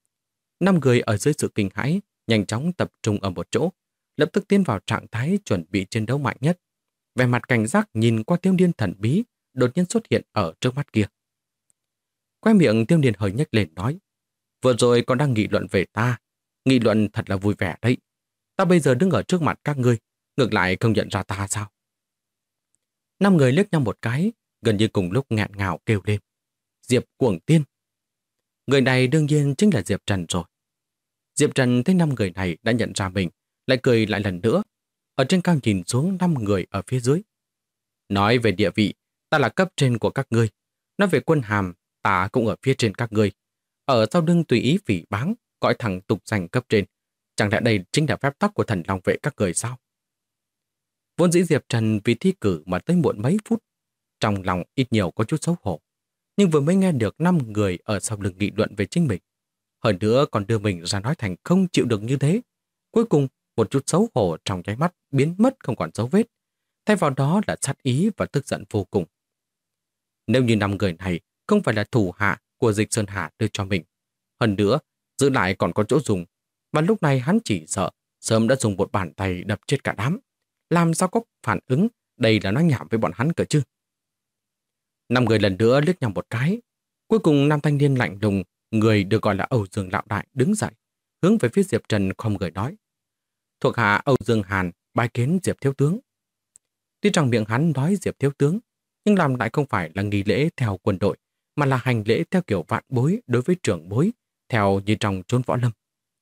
5 người ở dưới sự kinh hãi nhanh chóng tập trung ở một chỗ, lập tức tiến vào trạng thái chuẩn bị chiến đấu mạnh nhất. Vẻ mặt cảnh giác nhìn qua thiếu niên thần bí đột nhiên xuất hiện ở trước mắt kia. Quay miệng thiếu niên hơi nhếch lên nói, vừa rồi còn đang nghị luận về ta, Nghị luận thật là vui vẻ đấy. Ta bây giờ đứng ở trước mặt các ngươi, ngược lại không nhận ra ta sao? 5 người liếc nhau một cái, gần như cùng lúc nghẹn ngào kêu lên. Diệp Cuồng Tiên. Người này đương nhiên chính là Diệp Trần rồi. Diệp Trần thấy 5 người này đã nhận ra mình, lại cười lại lần nữa. Ở trên cao nhìn xuống 5 người ở phía dưới. Nói về địa vị, ta là cấp trên của các ngươi. Nói về quân hàm, ta cũng ở phía trên các ngươi. Ở sau lưng tùy ý phỉ báng, gọi thẳng tục danh cấp trên. Chẳng lẽ đây chính là phép tắc của thần long vệ các người sao? Vốn dĩ Diệp Trần vì thi cử mà tới muộn mấy phút. Trong lòng ít nhiều có chút xấu hổ. Nhưng vừa mới nghe được 5 người ở sau lưng nghị luận về chính mình. Hơn nữa còn đưa mình ra nói thành không chịu được như thế. Cuối cùng, một chút xấu hổ trong nháy mắt biến mất không còn dấu vết. Thay vào đó là sát ý và tức giận vô cùng. Nếu như 5 người này không phải là thủ hạ của Dịch Sơn Hà đưa cho mình. Hơn nữa, giữ lại còn có chỗ dùng. Mà lúc này hắn chỉ sợ sớm đã dùng một bàn tay đập chết cả đám. Làm sao có phản ứng, đây là nói nhảm với bọn hắn cơ chứ. 5 người lần nữa liếc nhau một cái. Cuối cùng 5 thanh niên lạnh lùng, người được gọi là Âu Dương Lão Đại đứng dậy, hướng về phía Diệp Trần không người nói. Thuộc hạ Âu Dương Hàn bái kiến Diệp Thiếu Tướng. Tuy trong miệng hắn nói Diệp Thiếu Tướng, nhưng làm lại không phải là nghi lễ theo quân đội, mà là hành lễ theo kiểu vạn bối đối với trưởng bối, theo như trong chốn võ lâm.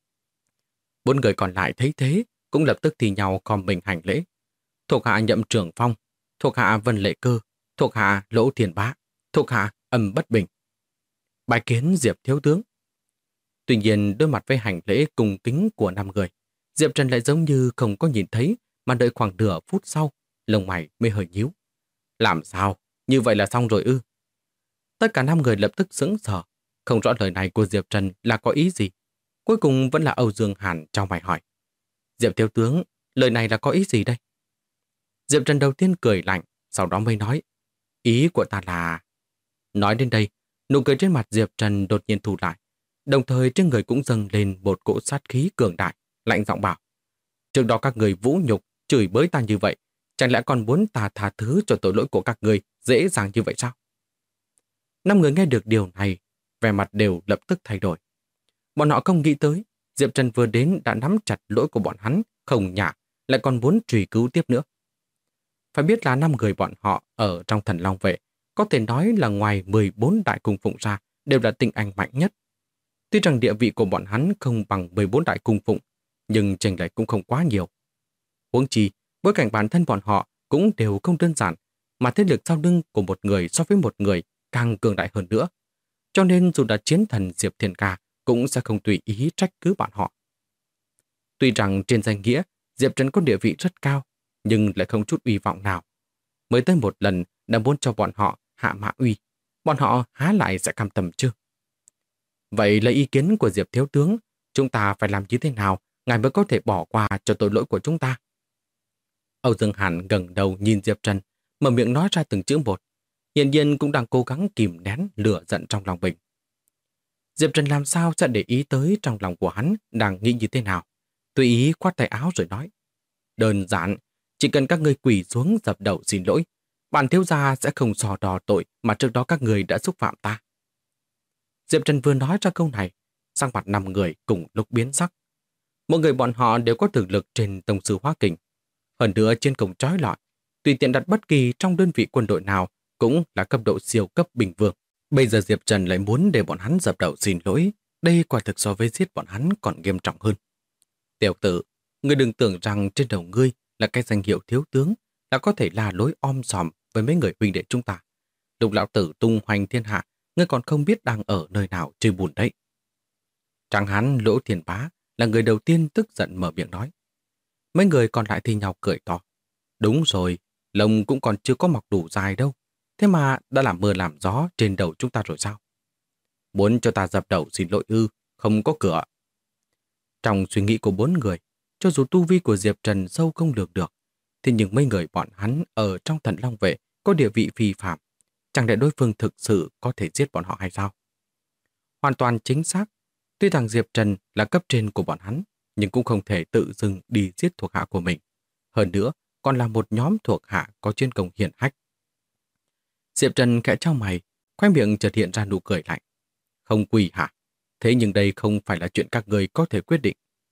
4 người còn lại thấy thế, cũng lập tức thì nhau khom mình hành lễ. Thuộc hạ Nhậm Trưởng Phong, thuộc hạ Vân Lệ Cơ, thuộc hạ Lỗ Thiền Bá, thuộc hạ Âm Bất Bình. Bái kiến Diệp Thiếu Tướng. Tuy nhiên đối mặt với hành lễ cung kính của 5 người, Diệp Trần lại giống như không có nhìn thấy, mà đợi khoảng nửa phút sau, lông mày mới hơi nhíu. Làm sao? Như vậy là xong rồi ư? Tất cả 5 người lập tức sững sờ, không rõ lời này của Diệp Trần là có ý gì. Cuối cùng vẫn là Âu Dương Hàn trong mày hỏi. Diệp Thiếu Tướng, lời này là có ý gì đây? Diệp Trần đầu tiên cười lạnh, sau đó mới nói. Ý của ta là... Nói đến đây, nụ cười trên mặt Diệp Trần đột nhiên thu lại. Đồng thời trên người cũng dâng lên một cỗ sát khí cường đại, lạnh giọng bảo. Trước đó các người vũ nhục, chửi bới ta như vậy, chẳng lẽ còn muốn ta tha thứ cho tội lỗi của các người dễ dàng như vậy sao? 5 người nghe được điều này, vẻ mặt đều lập tức thay đổi. Bọn họ không nghĩ tới, Diệp Trần vừa đến đã nắm chặt lỗi của bọn hắn, không nhả, lại còn muốn truy cứu tiếp nữa. Phải biết là 5 người bọn họ ở trong Thần Long Vệ, có thể nói là ngoài 14 đại cung phụng ra, đều là tinh anh mạnh nhất. Tuy rằng địa vị của bọn hắn không bằng 14 đại cung phụng, nhưng chênh lệch cũng không quá nhiều. Huống chi, bối cảnh bản thân bọn họ cũng đều không đơn giản, mà thế lực sau lưng của một người so với một người càng cường đại hơn nữa. Cho nên dù là chiến thần Diệp Thiên Ca cũng sẽ không tùy ý trách cứ bọn họ. Tuy rằng trên danh nghĩa, Diệp Trần có địa vị rất cao, nhưng lại không chút uy vọng nào. Mới tới một lần đã muốn cho bọn họ hạ mã uy, bọn họ há lại sẽ cam tâm chứ? Vậy lấy ý kiến của Diệp Thiếu Tướng, chúng ta phải làm như thế nào ngài mới có thể bỏ qua cho tội lỗi của chúng ta? Âu Dương Hàn ngẩng đầu nhìn Diệp Trần, mở miệng nói ra từng chữ một. Hiển nhiên cũng đang cố gắng kìm nén lửa giận trong lòng mình. Diệp Trần làm sao sẽ để ý tới trong lòng của hắn đang nghĩ như thế nào? Tùy ý khoát tay áo rồi nói. Đơn giản, chỉ cần các ngươi quỳ xuống dập đầu xin lỗi, bản thiếu gia sẽ không so đo tội mà trước đó các người đã xúc phạm ta. Diệp Trần vừa nói ra câu này, sang mặt 5 người cùng lúc biến sắc. Mỗi người bọn họ đều có thực lực trên tông sư hóa kình. Hơn nữa trên cổng trói lọi, tùy tiện đặt bất kỳ trong đơn vị quân đội nào cũng là cấp độ siêu cấp bình vương. Bây giờ Diệp Trần lại muốn để bọn hắn dập đầu xin lỗi, đây quả thực so với giết bọn hắn còn nghiêm trọng hơn. Tiểu tử, ngươi đừng tưởng rằng trên đầu ngươi là cái danh hiệu thiếu tướng là có thể là lối om sòm với mấy người huynh đệ chúng ta. Lục lão tử tung hoành thiên hạ, ngươi còn không biết đang ở nơi nào chơi buồn đấy. Tráng hán Lỗ Thiền Bá là người đầu tiên tức giận mở miệng nói. Mấy người còn lại thì nhau cười to. Đúng rồi, lông cũng còn chưa có mọc đủ dài đâu. Thế mà đã làm mưa làm gió trên đầu chúng ta rồi sao? Muốn cho ta dập đầu xin lỗi ư, không có cửa. Trong suy nghĩ của 4 người, cho dù tu vi của Diệp Trần sâu không lường được, thì những mấy người bọn hắn ở trong Thần Long Vệ có địa vị phi phạm. Chẳng lẽ đối phương thực sự có thể giết bọn họ hay sao? Hoàn toàn chính xác. Tuy rằng Diệp Trần là cấp trên của bọn hắn, nhưng cũng không thể tự dưng đi giết thuộc hạ của mình. Hơn nữa, còn là một nhóm thuộc hạ có chuyên công hiển hách. Diệp Trần khẽ chau mày, khoe miệng chợt hiện ra nụ cười lạnh. Không quỳ hả? Thế nhưng đây không phải là chuyện các người có thể quyết định.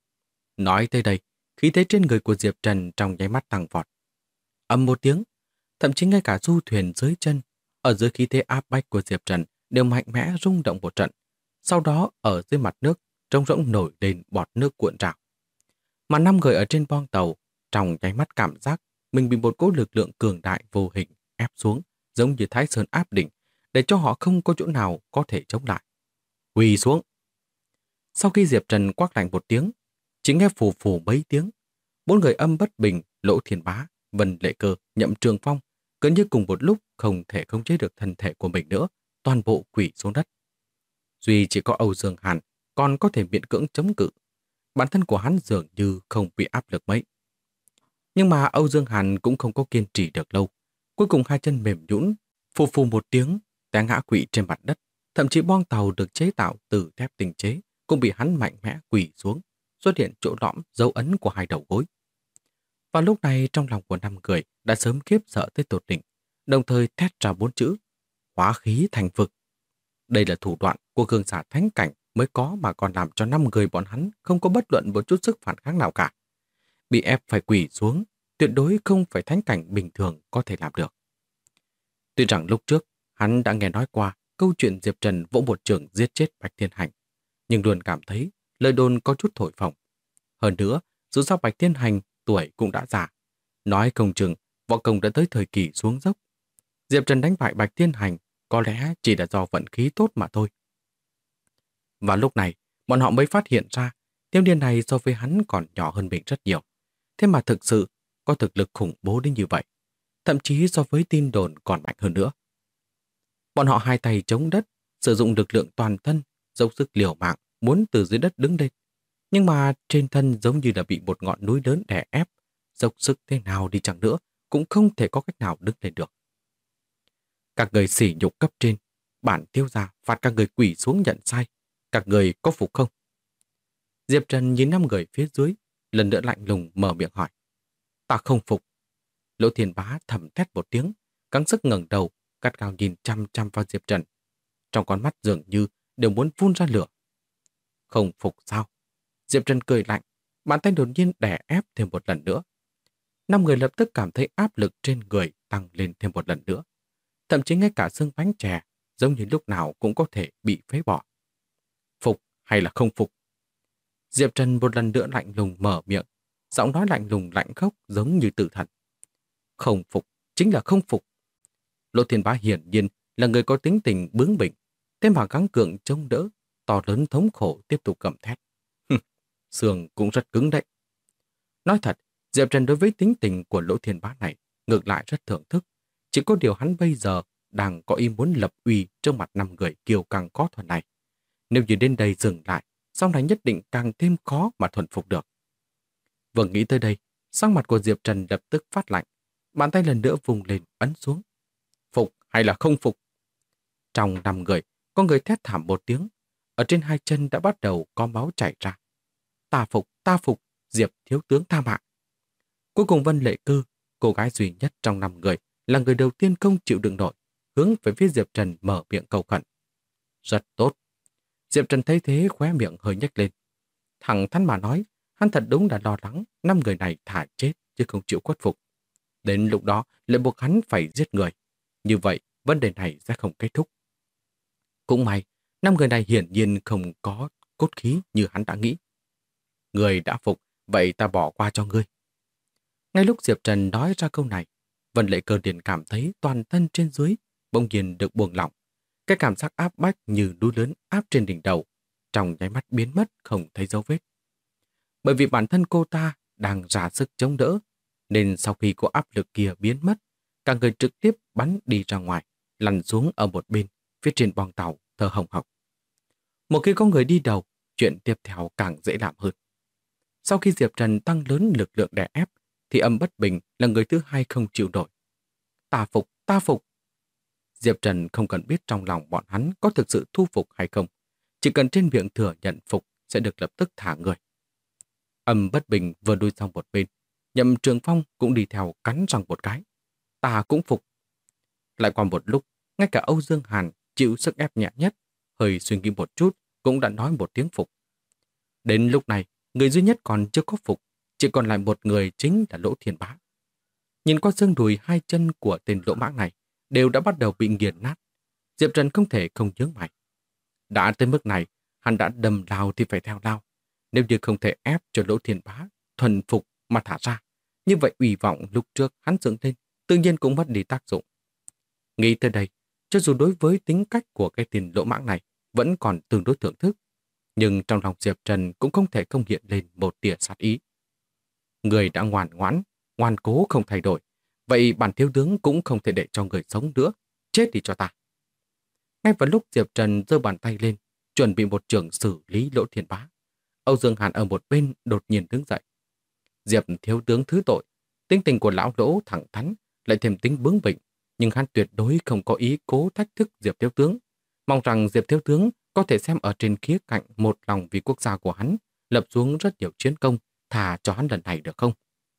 Nói tới đây, khí thế trên người của Diệp Trần trong nháy mắt tăng vọt. Ầm một tiếng, thậm chí ngay cả du thuyền dưới chân, ở dưới khí thế áp bách của Diệp Trần đều mạnh mẽ rung động một trận. Sau đó, ở dưới mặt nước, trông rỗng nổi lên bọt nước cuộn trào. Mà 5 người ở trên boong tàu, trong nháy mắt cảm giác mình bị một cỗ lực lượng cường đại vô hình ép xuống, giống như Thái Sơn áp đỉnh, để cho họ không có chỗ nào có thể chống lại. Quỳ xuống! Sau khi Diệp Trần quát lạnh một tiếng, chỉ nghe phù phù mấy tiếng, 4 người Âm Bất Bình, Lỗ Thiên Bá, Vân Lệ Cơ, Nhậm Trường Phong gần như cùng một lúc không thể khống chế được thân thể của mình nữa, toàn bộ quỳ xuống đất. Duy chỉ có Âu Dương Hàn còn có thể miễn cưỡng chống cự. Bản thân của hắn dường như không bị áp lực mấy. Nhưng mà Âu Dương Hàn cũng không có kiên trì được lâu. Cuối cùng hai chân mềm nhũn, phù phù một tiếng, té ngã quỵ trên mặt đất. Thậm chí boong tàu được chế tạo từ thép tinh chế cũng bị hắn mạnh mẽ quỳ xuống, xuất hiện chỗ lõm dấu ấn của hai đầu gối. Và lúc này trong lòng của 5 người đã sớm khiếp sợ tới tột đỉnh, đồng thời thét ra 4 chữ: hóa khí thành vực. Đây là thủ đoạn của cường giả thánh cảnh mới có mà còn làm cho 5 người bọn hắn không có bất luận một chút sức phản kháng nào cả. Bị ép phải quỳ xuống, tuyệt đối không phải thánh cảnh bình thường có thể làm được. Tuy rằng lúc trước hắn đã nghe nói qua câu chuyện Diệp Trần vỗ một trường giết chết Bạch Thiên Hành, nhưng luôn cảm thấy lời đồn có chút thổi phồng. Hơn nữa, dù sao Bạch Thiên Hành tuổi cũng đã già, nói không chừng võ công đã tới thời kỳ xuống dốc. Diệp Trần đánh bại Bạch Thiên Hành có lẽ chỉ là do vận khí tốt mà thôi. Và lúc này, bọn họ mới phát hiện ra thiếu niên này so với hắn còn nhỏ hơn mình rất nhiều. Thế mà thực sự có thực lực khủng bố đến như vậy. Thậm chí so với tin đồn còn mạnh hơn nữa. Bọn họ hai tay chống đất, sử dụng lực lượng toàn thân, dốc sức liều mạng, muốn từ dưới đất đứng lên. Nhưng mà trên thân giống như là bị một ngọn núi lớn đè ép, dốc sức thế nào đi chăng nữa, cũng không thể có cách nào đứng lên được. Các người sỉ nhục cấp trên, bản tiêu gia phạt các người quỳ xuống nhận sai. Các người có phục không? Diệp Trần nhìn 5 người phía dưới, lần nữa lạnh lùng mở miệng hỏi. Ta không phục. Lỗ Thiên Bá thầm thét một tiếng, căng sức ngẩng đầu, gắt gao nhìn chăm chăm vào Diệp Trần. Trong con mắt dường như đều muốn phun ra lửa. Không phục sao? Diệp Trần cười lạnh, bàn tay đột nhiên đè ép thêm một lần nữa. 5 người lập tức cảm thấy áp lực trên người tăng lên thêm một lần nữa. Thậm chí ngay cả xương bánh chè, giống như lúc nào cũng có thể bị phế bỏ. Phục hay là không phục? Diệp Trần một lần nữa lạnh lùng mở miệng, giọng nói lạnh lùng lạnh khốc giống như tự thần. Không phục, chính là không phục. Lỗ Thiên Bá hiển nhiên là người có tính tình bướng bỉnh, thế mà gắng gượng chống đỡ, to lớn thống khổ tiếp tục gầm thét. Xương cũng rất cứng đấy. Nói thật, Diệp Trần đối với tính tình của Lỗ Thiên Bá này ngược lại rất thưởng thức. Chỉ có điều hắn bây giờ đang có ý muốn lập uy trước mặt 5 người kiêu căng có thuần này. Nếu như đến đây dừng lại, sau này nhất định càng thêm khó mà thuần phục được. Vừa nghĩ tới đây, sắc mặt của Diệp Trần lập tức phát lạnh. Bàn tay lần nữa vùng lên, ấn xuống. Phục hay là không phục? Trong 5 người, có người thét thảm một tiếng. Ở trên hai chân đã bắt đầu có máu chảy ra. Ta phục, Diệp thiếu tướng tha mạng. Cuối cùng Vân Lệ Cư, cô gái duy nhất trong 5 người, là người đầu tiên không chịu đựng nổi, hướng về phía Diệp Trần mở miệng cầu khẩn. Rất tốt. Diệp Trần thấy thế khóe miệng hơi nhếch lên. Thẳng thắn mà nói, hắn thật đúng là lo lắng 5 người này thả chết chứ không chịu khuất phục. Đến lúc đó lại buộc hắn phải giết người. Như vậy, vấn đề này sẽ không kết thúc. Cũng may, 5 người này hiển nhiên không có cốt khí như hắn đã nghĩ. Người đã phục, vậy ta bỏ qua cho ngươi. Ngay lúc Diệp Trần nói ra câu này, Vân Lệ Cơ liền cảm thấy toàn thân trên dưới bỗng nhiên được buông lỏng. Cái cảm giác áp bách như núi lớn áp trên đỉnh đầu, trong nháy mắt biến mất không thấy dấu vết. Bởi vì bản thân cô ta đang ra sức chống đỡ, nên sau khi cô áp lực kia biến mất, cả người trực tiếp bắn đi ra ngoài, lăn xuống ở một bên, phía trên boong tàu, thở hồng hộc. Một khi có người đi đầu, chuyện tiếp theo càng dễ làm hơn. Sau khi Diệp Trần tăng lớn lực lượng đè ép, thì Âm Bất Bình là người thứ hai không chịu nổi. Ta phục, ta phục. Diệp Trần không cần biết trong lòng bọn hắn có thực sự thu phục hay không. Chỉ cần trên miệng thừa nhận phục sẽ được lập tức thả người. Âm Bất Bình vừa đuôi sang một bên, Nhậm Trường Phong cũng đi theo cắn răng một cái. Ta cũng phục. Lại qua một lúc, ngay cả Âu Dương Hàn chịu sức ép nhẹ nhất, hơi suy nghĩ một chút cũng đã nói một tiếng phục. Đến lúc này, Người duy nhất còn chưa có phục, chỉ còn lại một người chính là Lỗ Thiên Bá. Nhìn qua xương đùi hai chân của tên lỗ mãng này đều đã bắt đầu bị nghiền nát. Diệp Trần không thể không nhướng mày. Đã tới mức này, hắn đã đầm lao thì phải theo lao. Nếu như không thể ép cho Lỗ Thiên Bá thuần phục mà thả ra, như vậy ủy vọng lúc trước hắn dựng lên tự nhiên cũng mất đi tác dụng. Nghĩ tới đây, cho dù đối với tính cách của cái tên lỗ mãng này vẫn còn tương đối thưởng thức, nhưng trong lòng Diệp Trần cũng không thể không hiện lên một tia sát ý. Người đã ngoan ngoãn, ngoan cố không thay đổi, vậy bản thiếu tướng cũng không thể để cho người sống nữa, chết đi cho ta. Ngay vào lúc Diệp Trần giơ bàn tay lên, chuẩn bị một trường xử lý Lỗ Thiên Bá, Âu Dương Hàn ở một bên đột nhiên đứng dậy. Diệp thiếu tướng thứ tội, tính tình của lão Lỗ thẳng thắn, lại thêm tính bướng bỉnh, nhưng hắn tuyệt đối không có ý cố thách thức Diệp thiếu tướng. Mong rằng Diệp thiếu tướng có thể xem ở trên khía cạnh một lòng vì quốc gia của hắn, lập xuống rất nhiều chiến công, thà cho hắn lần này được không?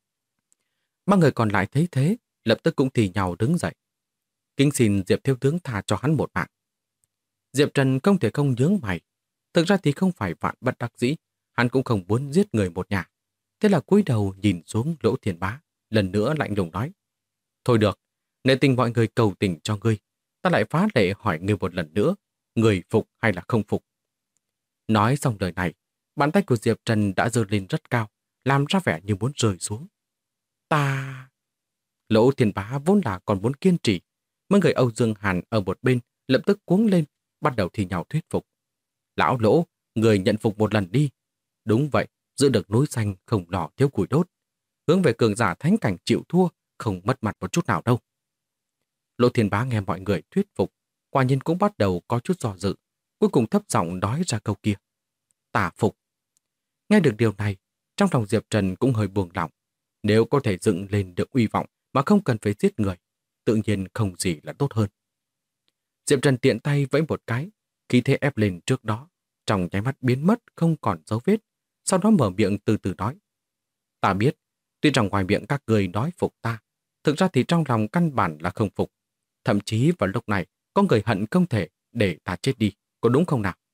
Ba người còn lại thấy thế, lập tức cũng thì nhau đứng dậy. Kính xin Diệp thiếu tướng tha cho hắn một mạng. Diệp Trần không thể không nhướng mày. Thực ra thì không phải vạn bất đắc dĩ, hắn cũng không muốn giết người một nhà. Thế là cúi đầu nhìn xuống Lỗ Thiên Bá, lần nữa lạnh lùng nói. Thôi được, nể tình mọi người cầu tình cho ngươi, ta lại phá lệ hỏi ngươi một lần nữa, người phục hay là không phục. Nói xong lời này, bàn tay của Diệp Trần đã giơ lên rất cao, làm ra vẻ như muốn rơi xuống. Ta... Lỗ Thiên Bá vốn là còn muốn kiên trì, mấy người Âu Dương Hàn ở một bên lập tức cuống lên, bắt đầu thì nhau thuyết phục. Lão Lỗ, người nhận phục một lần đi. Đúng vậy, giữ được núi xanh không lò thiếu củi đốt. Hướng về cường giả thánh cảnh chịu thua, không mất mặt một chút nào đâu. Lỗ Thiên Bá nghe mọi người thuyết phục, quả nhiên cũng bắt đầu có chút do dự, cuối cùng thấp giọng nói ra câu kia. Ta phục. Nghe được điều này, trong lòng Diệp Trần cũng hơi buông lỏng. Nếu có thể dựng lên được uy vọng mà không cần phải giết người, tự nhiên không gì là tốt hơn. Diệp Trần tiện tay vẫy một cái, khí thế ép lên trước đó, trong nháy mắt biến mất không còn dấu vết, sau đó mở miệng từ từ nói. Ta biết, tuy rằng ngoài miệng các người nói phục ta, thực ra thì trong lòng căn bản là không phục. Thậm chí vào lúc này, có người hận không thể để ta chết đi, có đúng không nào?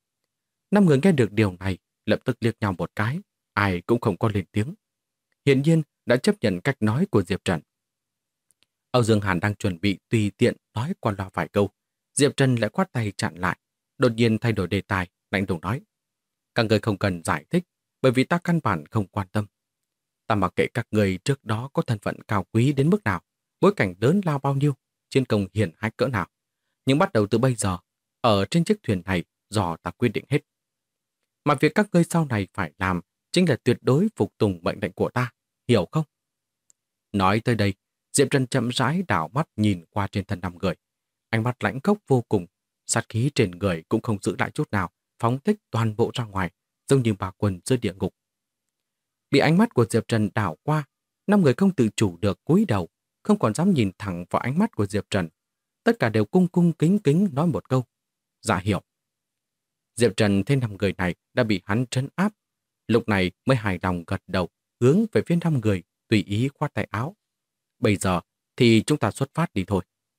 5 người nghe được điều này, lập tức liếc nhau một cái, ai cũng không có lên tiếng. Hiển nhiên đã chấp nhận cách nói của Diệp Trần. Âu Dương Hàn đang chuẩn bị tùy tiện nói qua loa vài câu, Diệp Trần lại quát tay chặn lại, đột nhiên thay đổi đề tài, lạnh lùng nói. Các người không cần giải thích, bởi vì ta căn bản không quan tâm. Ta mặc kệ các người trước đó có thân phận cao quý đến mức nào, bối cảnh lớn lao bao nhiêu, chiến công hiển hách cỡ nào. Nhưng bắt đầu từ bây giờ, ở trên chiếc thuyền này do ta quyết định hết. Mà việc các ngươi sau này phải làm chính là tuyệt đối phục tùng mệnh lệnh của ta, hiểu không? Nói tới đây, Diệp Trần chậm rãi đảo mắt nhìn qua trên thân 5 người. Ánh mắt lãnh khốc vô cùng, sát khí trên người cũng không giữ lại chút nào, phóng thích toàn bộ ra ngoài, giống như bà quần dưới địa ngục. Bị ánh mắt của Diệp Trần đảo qua, 5 người không tự chủ được cúi đầu, không còn dám nhìn thẳng vào ánh mắt của Diệp Trần. Tất cả đều cung cung kính kính nói một câu. Dạ hiểu. Diệp Trần thấy 5 người này đã bị hắn trấn áp. Lúc này mới hài lòng gật đầu, hướng về phía 5 người, tùy ý khoát tay áo. Bây giờ thì chúng ta xuất phát đi thôi.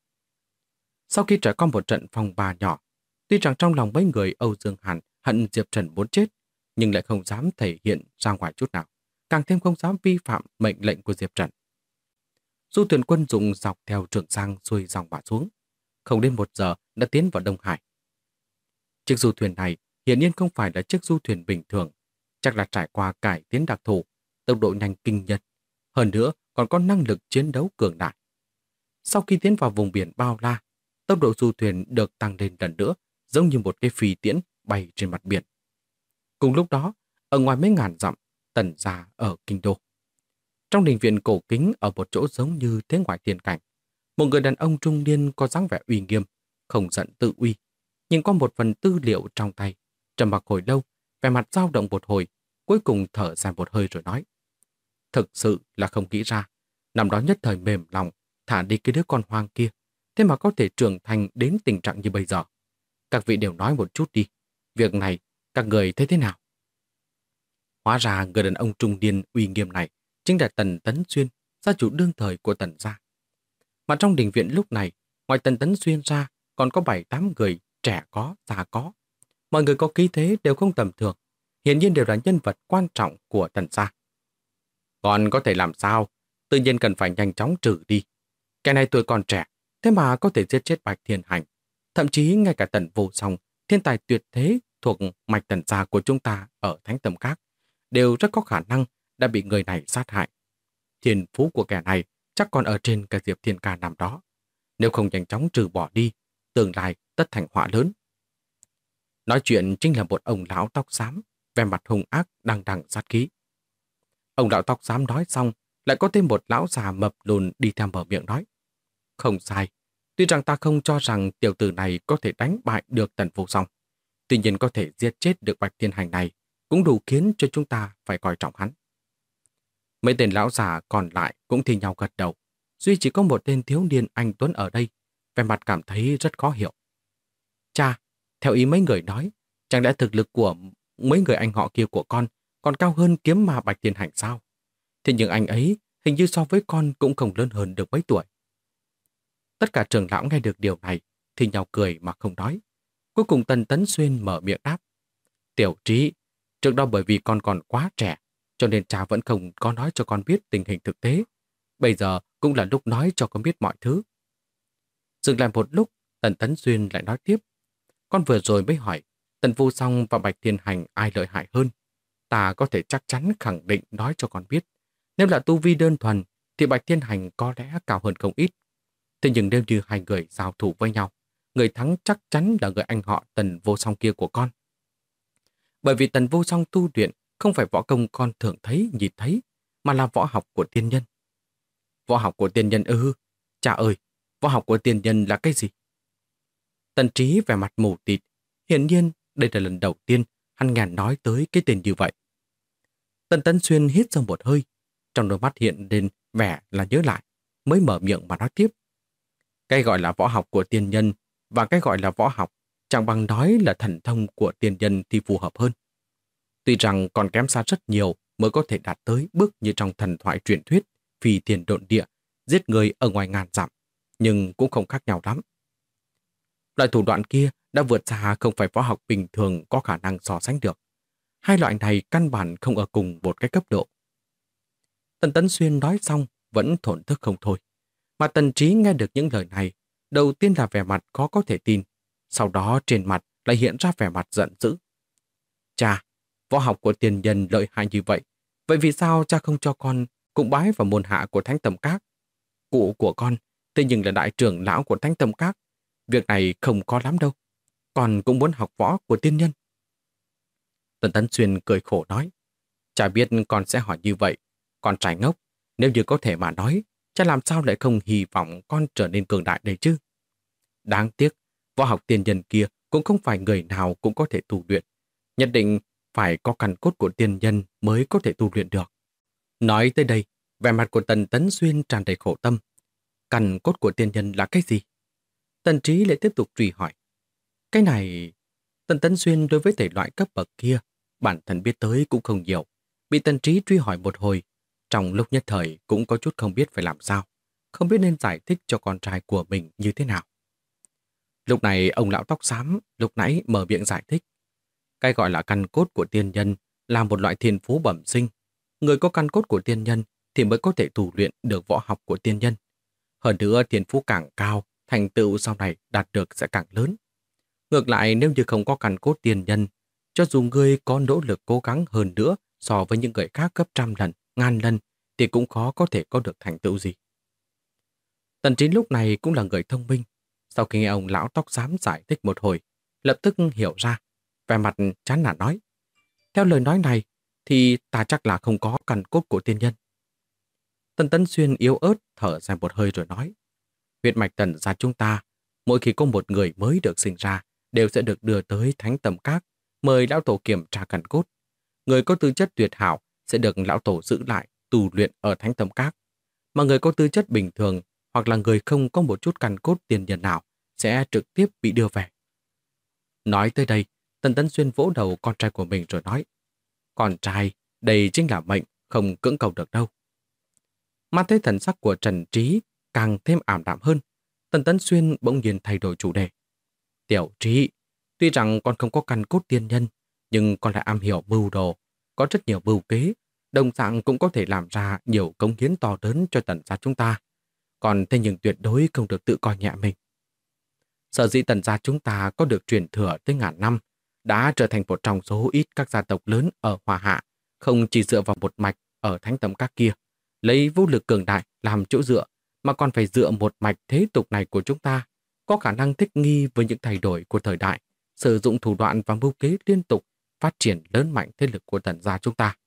Sau khi trải qua một trận phong ba nhỏ, tuy rằng trong lòng mấy người Âu Dương Hàn hận Diệp Trần muốn chết, nhưng lại không dám thể hiện ra ngoài chút nào, càng thêm không dám vi phạm mệnh lệnh của Diệp Trần. Du thuyền quân dụng dọc theo Trường Giang xuôi dòng mà xuống, không đến 1 giờ đã tiến vào Đông Hải. Chiếc du thuyền này hiển nhiên không phải là chiếc du thuyền bình thường, chắc là trải qua cải tiến đặc thù, tốc độ nhanh kinh nhân, hơn nữa còn có năng lực chiến đấu cường đại. Sau khi tiến vào vùng biển bao la, tốc độ du thuyền được tăng lên lần nữa, giống như một cái phi tiễn bay trên mặt biển. Cùng lúc đó, ở ngoài mấy ngàn dặm, Tần gia ở kinh đô. Trong đình viện cổ kính ở một chỗ giống như thế ngoại tiên cảnh, một người đàn ông trung niên có dáng vẻ uy nghiêm, không giận tự uy, nhưng có một phần tư liệu trong tay, trầm mặc hồi lâu, vẻ mặt dao động một hồi, cuối cùng thở dài một hơi rồi nói. Thực sự là không nghĩ ra, năm đó nhất thời mềm lòng, thả đi cái đứa con hoang kia, thế mà có thể trưởng thành đến tình trạng như bây giờ. Các vị đều nói một chút đi, việc này các người thấy thế nào? Hóa ra người đàn ông trung niên uy nghiêm này chính là Tần Tấn Xuyên, gia chủ đương thời của Tần gia. Mà trong đình viện lúc này, ngoài Tần Tấn Xuyên ra, còn có 7-8 người, trẻ có, già có. Mọi người có khí thế đều không tầm thường, hiển nhiên đều là nhân vật quan trọng của Tần gia. Còn có thể làm sao? Tự nhiên cần phải nhanh chóng trừ đi. Cái này tuổi còn trẻ, thế mà có thể giết chết Bạch Thiên Hành. Thậm chí ngay cả Tần Vô Song, thiên tài tuyệt thế thuộc mạch Tần gia của chúng ta ở Thánh Tầm Các, đều rất có khả năng đã bị người này sát hại. Thiên phú của kẻ này chắc còn ở trên cả Diệp Thiên Ca năm đó. Nếu không nhanh chóng trừ bỏ đi, tương lai tất thành họa lớn. Nói chuyện chính là một ông lão tóc xám, vẻ mặt hung ác đằng đằng sát khí. Ông lão tóc xám nói xong, lại có thêm một lão già mập lùn đi theo mở miệng nói. Không sai, tuy rằng ta không cho rằng tiểu tử này có thể đánh bại được Tần Vô Song, tuy nhiên có thể giết chết được Bạch Thiên Hành này cũng đủ khiến cho chúng ta phải coi trọng hắn. Mấy tên lão già còn lại cũng thi nhau gật đầu, duy chỉ có một tên thiếu niên anh Tuấn ở đây, vẻ mặt cảm thấy rất khó hiểu. Cha, theo ý mấy người nói, chẳng lẽ thực lực của mấy người anh họ kia của con còn cao hơn kiếm ma Bạch Thiên Hành sao? Thế nhưng anh ấy hình như so với con cũng không lớn hơn được mấy tuổi. Tất cả trưởng lão nghe được điều này thì nhau cười mà không nói. Cuối cùng Tần Tấn Xuyên mở miệng đáp. Tiểu Trí, trước đó bởi vì con còn quá trẻ, cho nên cha vẫn không có nói cho con biết tình hình thực tế. Bây giờ cũng là lúc nói cho con biết mọi thứ. Dừng lại một lúc, Tần Tấn Xuyên lại nói tiếp. Con vừa rồi mới hỏi, Tần Vô Song và Bạch Thiên Hành ai lợi hại hơn? Ta có thể chắc chắn khẳng định nói cho con biết. Nếu là tu vi đơn thuần, thì Bạch Thiên Hành có lẽ cao hơn không ít. Thế nhưng nếu như hai người giao thủ với nhau, người thắng chắc chắn là người anh họ Tần Vô Song kia của con. Bởi vì Tần Vô Song tu luyện không phải võ công con thường thấy, nhìn thấy, mà là võ học của tiên nhân. Võ học của tiên nhân ư? Cha ơi, võ học của tiên nhân là cái gì? Tần Trí vẻ mặt mù tịt, hiển nhiên đây là lần đầu tiên hắn nghe nói tới cái tên như vậy. Tần Tấn Xuyên hít sâu một hơi, trong đôi mắt hiện lên vẻ là nhớ lại, mới mở miệng mà nói tiếp. Cái gọi là võ học của tiên nhân và cái gọi là võ học chẳng bằng nói là thần thông của tiên nhân thì phù hợp hơn. Tuy rằng còn kém xa rất nhiều mới có thể đạt tới bước như trong thần thoại truyền thuyết, phi thiên độn địa, giết người ở ngoài ngàn dặm, nhưng cũng không khác nhau lắm. Loại thủ đoạn kia đã vượt xa không phải võ học bình thường có khả năng so sánh được. Hai loại này căn bản không ở cùng một cái cấp độ. Tần Tấn Xuyên nói xong vẫn thổn thức không thôi. Mà Tần Trí nghe được những lời này, đầu tiên là vẻ mặt khó có thể tin, sau đó trên mặt lại hiện ra vẻ mặt giận dữ. Cha, võ học của tiền nhân lợi hại như vậy, vậy vì sao cha không cho con cũng bái vào môn hạ của Thánh Tầm Các? Cụ của con, thế nhưng là đại trưởng lão của Thánh Tầm Các. Việc này không có lắm đâu. Con cũng muốn học võ của tiên nhân. Tần Tấn Xuyên cười khổ nói. Cha biết con sẽ hỏi như vậy. Con trai ngốc. Nếu như có thể mà nói, cha làm sao lại không hy vọng con trở nên cường đại đây chứ? Đáng tiếc, võ học tiên nhân kia cũng không phải người nào cũng có thể tu luyện. Nhất định phải có căn cốt của tiên nhân mới có thể tu luyện được. Nói tới đây, vẻ mặt của Tần Tấn Xuyên tràn đầy khổ tâm. Căn cốt của tiên nhân là cái gì? Tần Trí lại tiếp tục truy hỏi. Cái này... Tần Tấn Xuyên đối với thể loại cấp bậc kia, bản thân biết tới cũng không nhiều. Bị Tần Trí truy hỏi một hồi, trong lúc nhất thời cũng có chút không biết phải làm sao, không biết nên giải thích cho con trai của mình như thế nào. Lúc này ông lão tóc xám lúc nãy mở miệng giải thích. Cái gọi là căn cốt của tiên nhân là một loại thiên phú bẩm sinh. Người có căn cốt của tiên nhân thì mới có thể tu luyện được võ học của tiên nhân. Hơn nữa thiên phú càng cao, thành tựu sau này đạt được sẽ càng lớn. Ngược lại nếu như không có căn cốt tiên nhân, cho dù ngươi có nỗ lực cố gắng hơn nữa so với những người khác gấp trăm lần, ngàn lần, thì cũng khó có thể có được thành tựu gì. Tần Trí lúc này cũng là người thông minh. Sau khi nghe ông lão tóc xám giải thích một hồi, lập tức hiểu ra, vẻ mặt chán nản nói. Theo lời nói này, thì ta chắc là không có căn cốt của tiên nhân. Tần Tấn Xuyên yếu ớt thở dài một hơi rồi nói. Huyết mạch Tần gia chúng ta, mỗi khi có một người mới được sinh ra, đều sẽ được đưa tới Thánh Tầm Các, mời lão tổ kiểm tra căn cốt. Người có tư chất tuyệt hảo sẽ được lão tổ giữ lại tu luyện ở Thánh Tầm Các, mà người có tư chất bình thường hoặc là người không có một chút căn cốt tiên nhân nào sẽ trực tiếp bị đưa về. Nói tới đây, Tần Tấn Xuyên vỗ đầu con trai của mình rồi nói. Con trai, đây chính là mệnh, không cưỡng cầu được đâu. Mà thấy thần sắc của Trần Trí càng thêm ảm đạm hơn, Tần Tấn Xuyên bỗng nhiên thay đổi chủ đề. Tiểu Trí, tuy rằng con không có căn cốt tiên nhân, nhưng còn lại am hiểu mưu đồ, có rất nhiều mưu kế, đồng dạng cũng có thể làm ra nhiều cống hiến to lớn cho Tần gia chúng ta. Còn thế nhưng tuyệt đối không được tự coi nhẹ mình. Sở dĩ Tần gia chúng ta có được truyền thừa tới ngàn năm, đã trở thành một trong số ít các gia tộc lớn ở Hoa Hạ, không chỉ dựa vào một mạch ở Thánh Tầm Các kia, lấy vũ lực cường đại làm chỗ dựa, mà còn phải dựa một mạch thế tục này của chúng ta, có khả năng thích nghi với những thay đổi của thời đại, sử dụng thủ đoạn và mưu kế liên tục, phát triển lớn mạnh thế lực của Tần gia chúng ta.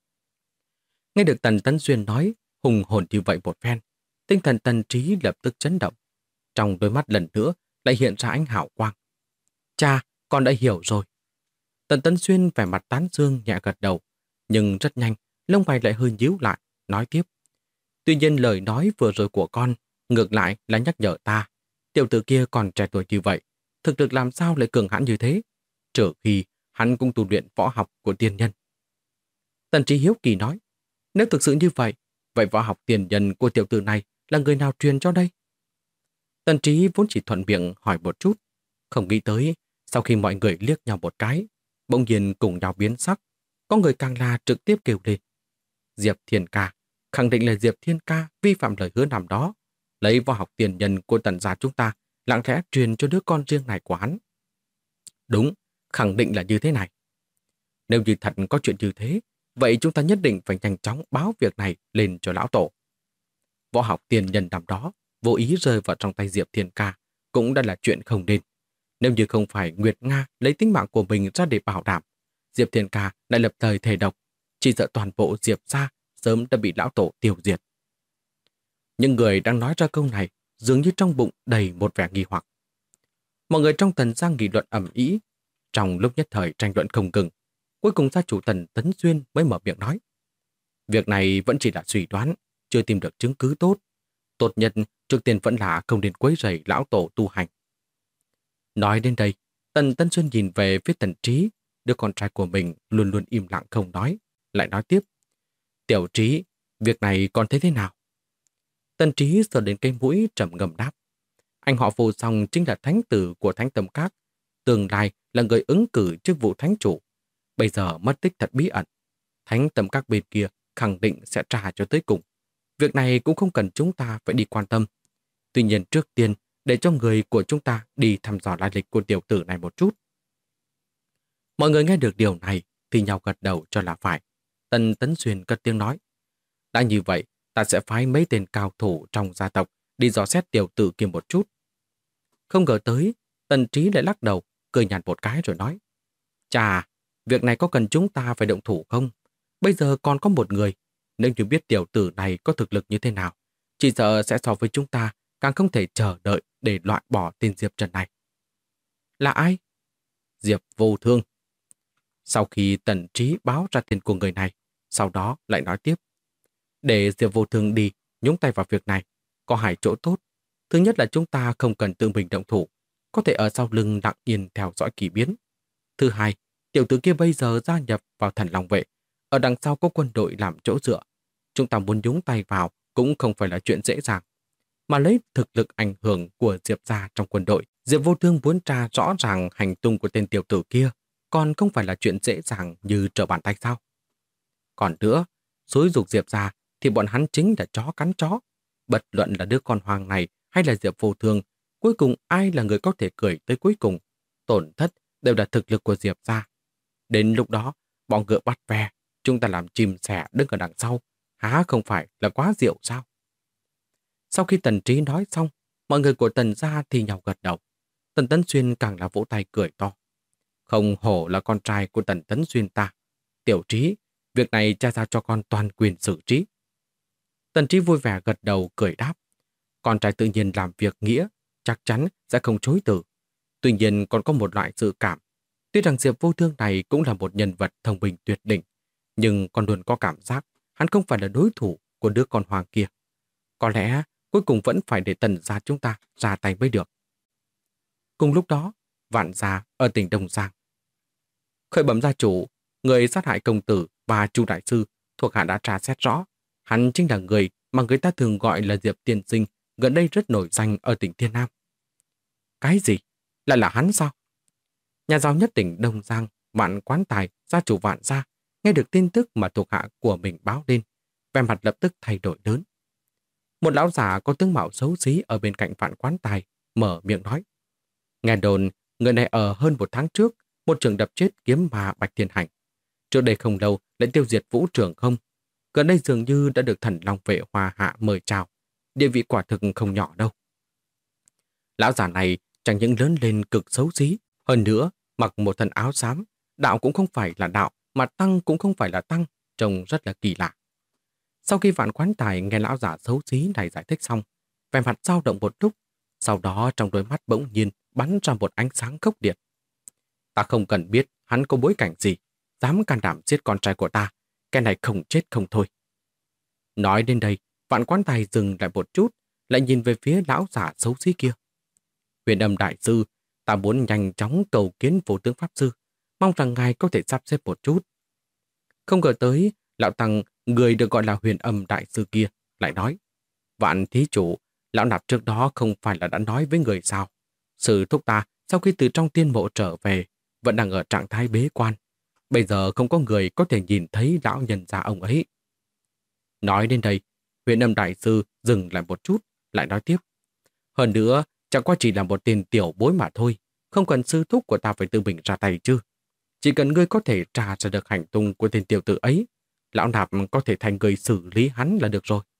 Nghe được Tần Tấn Xuyên nói hùng hồn như vậy một phen, tinh thần Tần Trí lập tức chấn động. Trong đôi mắt lần nữa lại hiện ra ánh hào quang. Cha, con đã hiểu rồi. Tần Tấn Xuyên vẻ mặt tán dương nhẹ gật đầu, nhưng rất nhanh, lông mày lại hơi nhíu lại, nói tiếp. Tuy nhiên lời nói vừa rồi của con, ngược lại là nhắc nhở ta. Tiểu tử kia còn trẻ tuổi như vậy, thực lực làm sao lại cường hãn như thế? Trừ khi hắn cũng tu luyện võ học của tiên nhân. Tần Trí hiếu kỳ nói, nếu thực sự như vậy, vậy võ học tiền nhân của tiểu tử này là người nào truyền cho đây? Tần Trí vốn chỉ thuận miệng hỏi một chút, không nghĩ tới, sau khi mọi người liếc nhau một cái, bỗng nhiên cùng nhau biến sắc, có người càng là trực tiếp kêu lên. Diệp Thiên Ca, khẳng định là Diệp Thiên Ca vi phạm lời hứa năm đó, lấy võ học tiền nhân của Tần gia chúng ta, lặng lẽ truyền cho đứa con riêng này của hắn. Đúng, khẳng định là như thế này. Nếu như thật có chuyện như thế, vậy chúng ta nhất định phải nhanh chóng báo việc này lên cho lão tổ. Võ học tiền nhân năm đó vô ý rơi vào trong tay Diệp Thiên Ca cũng đã là chuyện không nên. Nếu như không phải Nguyệt Nga lấy tính mạng của mình ra để bảo đảm, Diệp Thiên Ca lại lập thời thề độc, chỉ sợ toàn bộ Diệp gia sớm đã bị lão tổ tiêu diệt. Những người đang nói ra câu này dường như trong bụng đầy một vẻ nghi hoặc. Mọi người trong Tần gia nghị luận ầm ĩ, trong lúc nhất thời tranh luận không ngừng. Cuối cùng gia chủ Tần Tấn Xuyên mới mở miệng nói. Việc này vẫn chỉ là suy đoán, chưa tìm được chứng cứ tốt. Tốt nhất trước tiên vẫn là không nên quấy rầy lão tổ tu hành. Nói đến đây, Tần Tấn Xuyên nhìn về phía Tần Trí, đứa con trai của mình luôn luôn im lặng không nói, lại nói tiếp. Tiểu Trí, việc này con thấy thế nào? Tần Trí sờ đến cây mũi trầm ngâm đáp. Anh họ Vô Song chính là thánh tử của Thánh Tầm Các, tương lai là người ứng cử chức vụ thánh chủ. Bây giờ mất tích thật bí ẩn. Thánh Tầm Các bên kia khẳng định sẽ trả cho tới cùng. Việc này cũng không cần chúng ta phải đi quan tâm. Tuy nhiên trước tiên, để cho người của chúng ta đi thăm dò lai lịch của tiểu tử này một chút. Mọi người nghe được điều này thì nhau gật đầu cho là phải. Tần Tấn Xuyên cất tiếng nói. Đã như vậy, ta sẽ phái mấy tên cao thủ trong gia tộc đi dò xét tiểu tử kia một chút. Không ngờ tới, Tần Trí lại lắc đầu, cười nhạt một cái rồi nói. Chà, việc này có cần chúng ta phải động thủ không? Bây giờ còn có một người, nếu như biết tiểu tử này có thực lực như thế nào, chỉ sợ sẽ so với chúng ta càng không thể chờ đợi để loại bỏ tên Diệp Trần này. Là ai? Diệp Vô Thương. Sau khi Tần Trí báo ra tên của người này, sau đó lại nói tiếp. Để Diệp Vô Thương đi, nhúng tay vào việc này, có hai chỗ tốt. Thứ nhất là chúng ta không cần tự mình động thủ, có thể ở sau lưng lặng yên theo dõi kỳ biến. Thứ hai, tiểu tử kia bây giờ gia nhập vào Thần Long Vệ, ở đằng sau có quân đội làm chỗ dựa. Chúng ta muốn nhúng tay vào cũng không phải là chuyện dễ dàng. Mà lấy thực lực ảnh hưởng của Diệp gia trong quân đội, Diệp Vô Thương muốn tra rõ ràng hành tung của tên tiểu tử kia, còn không phải là chuyện dễ dàng như trở bàn tay sao. Còn nữa, xúi giục Diệp gia thì bọn hắn chính là chó cắn chó. Bất luận là đứa con hoang này hay là Diệp Vô Thương, cuối cùng ai là người có thể cười tới cuối cùng, tổn thất đều là thực lực của Diệp gia. Đến lúc đó, bọn ngựa bắt ve, chúng ta làm chim sẻ đứng ở đằng sau, há không phải là quá diệu sao? Sau khi Tần Trí nói xong, mọi người của Tần gia thì nhau gật đầu. Tần Tấn Xuyên càng là vỗ tay cười to. Không hổ là con trai của Tần Tấn Xuyên ta. Tiểu Trí, việc này cha giao cho con toàn quyền xử trí. Tần Trí vui vẻ gật đầu cười đáp. Con trai tự nhiên làm việc nghĩa, chắc chắn sẽ không chối từ. Tuy nhiên còn có một loại dự cảm. Tuy rằng Diệp Vô Thương này cũng là một nhân vật thông minh tuyệt đỉnh, nhưng con luôn có cảm giác hắn không phải là đối thủ của đứa con hoàng kia. Có lẽ cuối cùng vẫn phải để Tần gia chúng ta ra tay mới được. Cùng lúc đó, Vạn gia ở tỉnh Đông Giang. Khởi bẩm gia chủ, người sát hại công tử và Chu đại sư thuộc hạ đã tra xét rõ. Hắn chính là người mà người ta thường gọi là Diệp Tiên Sinh, gần đây rất nổi danh ở tỉnh Thiên Nam. Cái gì? Lại là hắn sao? Nhà giàu nhất tỉnh Đông Giang Vạn Quán Tài, gia chủ Vạn gia, nghe được tin tức mà thuộc hạ của mình báo lên, vẻ mặt lập tức thay đổi lớn. Một lão già có tướng mạo xấu xí ở bên cạnh Vạn Quán Tài mở miệng nói: nghe đồn, người này ở hơn 1 tháng trước, một trường đập chết kiếm ma Bạch Thiên Hành. Trước đây không lâu lại tiêu diệt Vũ Trường không. Gần đây dường như đã được thần Long Vệ Hoa Hạ mời chào. Địa vị quả thực không nhỏ đâu. Lão già này chẳng những lớn lên cực xấu xí, hơn nữa mặc một thân áo xám, đạo cũng không phải là đạo, mà tăng cũng không phải là tăng, trông rất là kỳ lạ. Sau khi Vạn Quán Tài nghe lão già xấu xí này giải thích xong, vẻ mặt dao động một lúc, sau đó trong đôi mắt bỗng nhiên bắn ra một ánh sáng khốc liệt. Ta không cần biết hắn có bối cảnh gì, dám can đảm giết con trai của ta, cái này không chết không thôi. Nói đến đây, Vạn Quán Tài dừng lại một chút, lại nhìn về phía lão giả xấu xí kia. Huyền Âm đại sư, ta muốn nhanh chóng cầu kiến Vô Tướng pháp sư, mong rằng ngài có thể sắp xếp một chút. Không ngờ tới, lão tăng, người được gọi là Huyền Âm đại sư kia, lại nói: Vạn thí chủ, lão nạp trước đó không phải là đã nói với người sao? Sư thúc ta sau khi từ trong tiên mộ trở về, vẫn đang ở trạng thái bế quan. Bây giờ không có người có thể nhìn thấy lão nhân gia ông ấy. Nói đến đây, Huyền Âm đại sư dừng lại một chút, lại nói tiếp: hơn nữa, chẳng qua chỉ là một tên tiểu bối mà thôi, không cần sư thúc của ta phải tự mình ra tay chứ. Chỉ cần ngươi có thể tra ra được hành tung của tên tiểu tử ấy, lão nạp có thể thành người xử lý hắn là được rồi.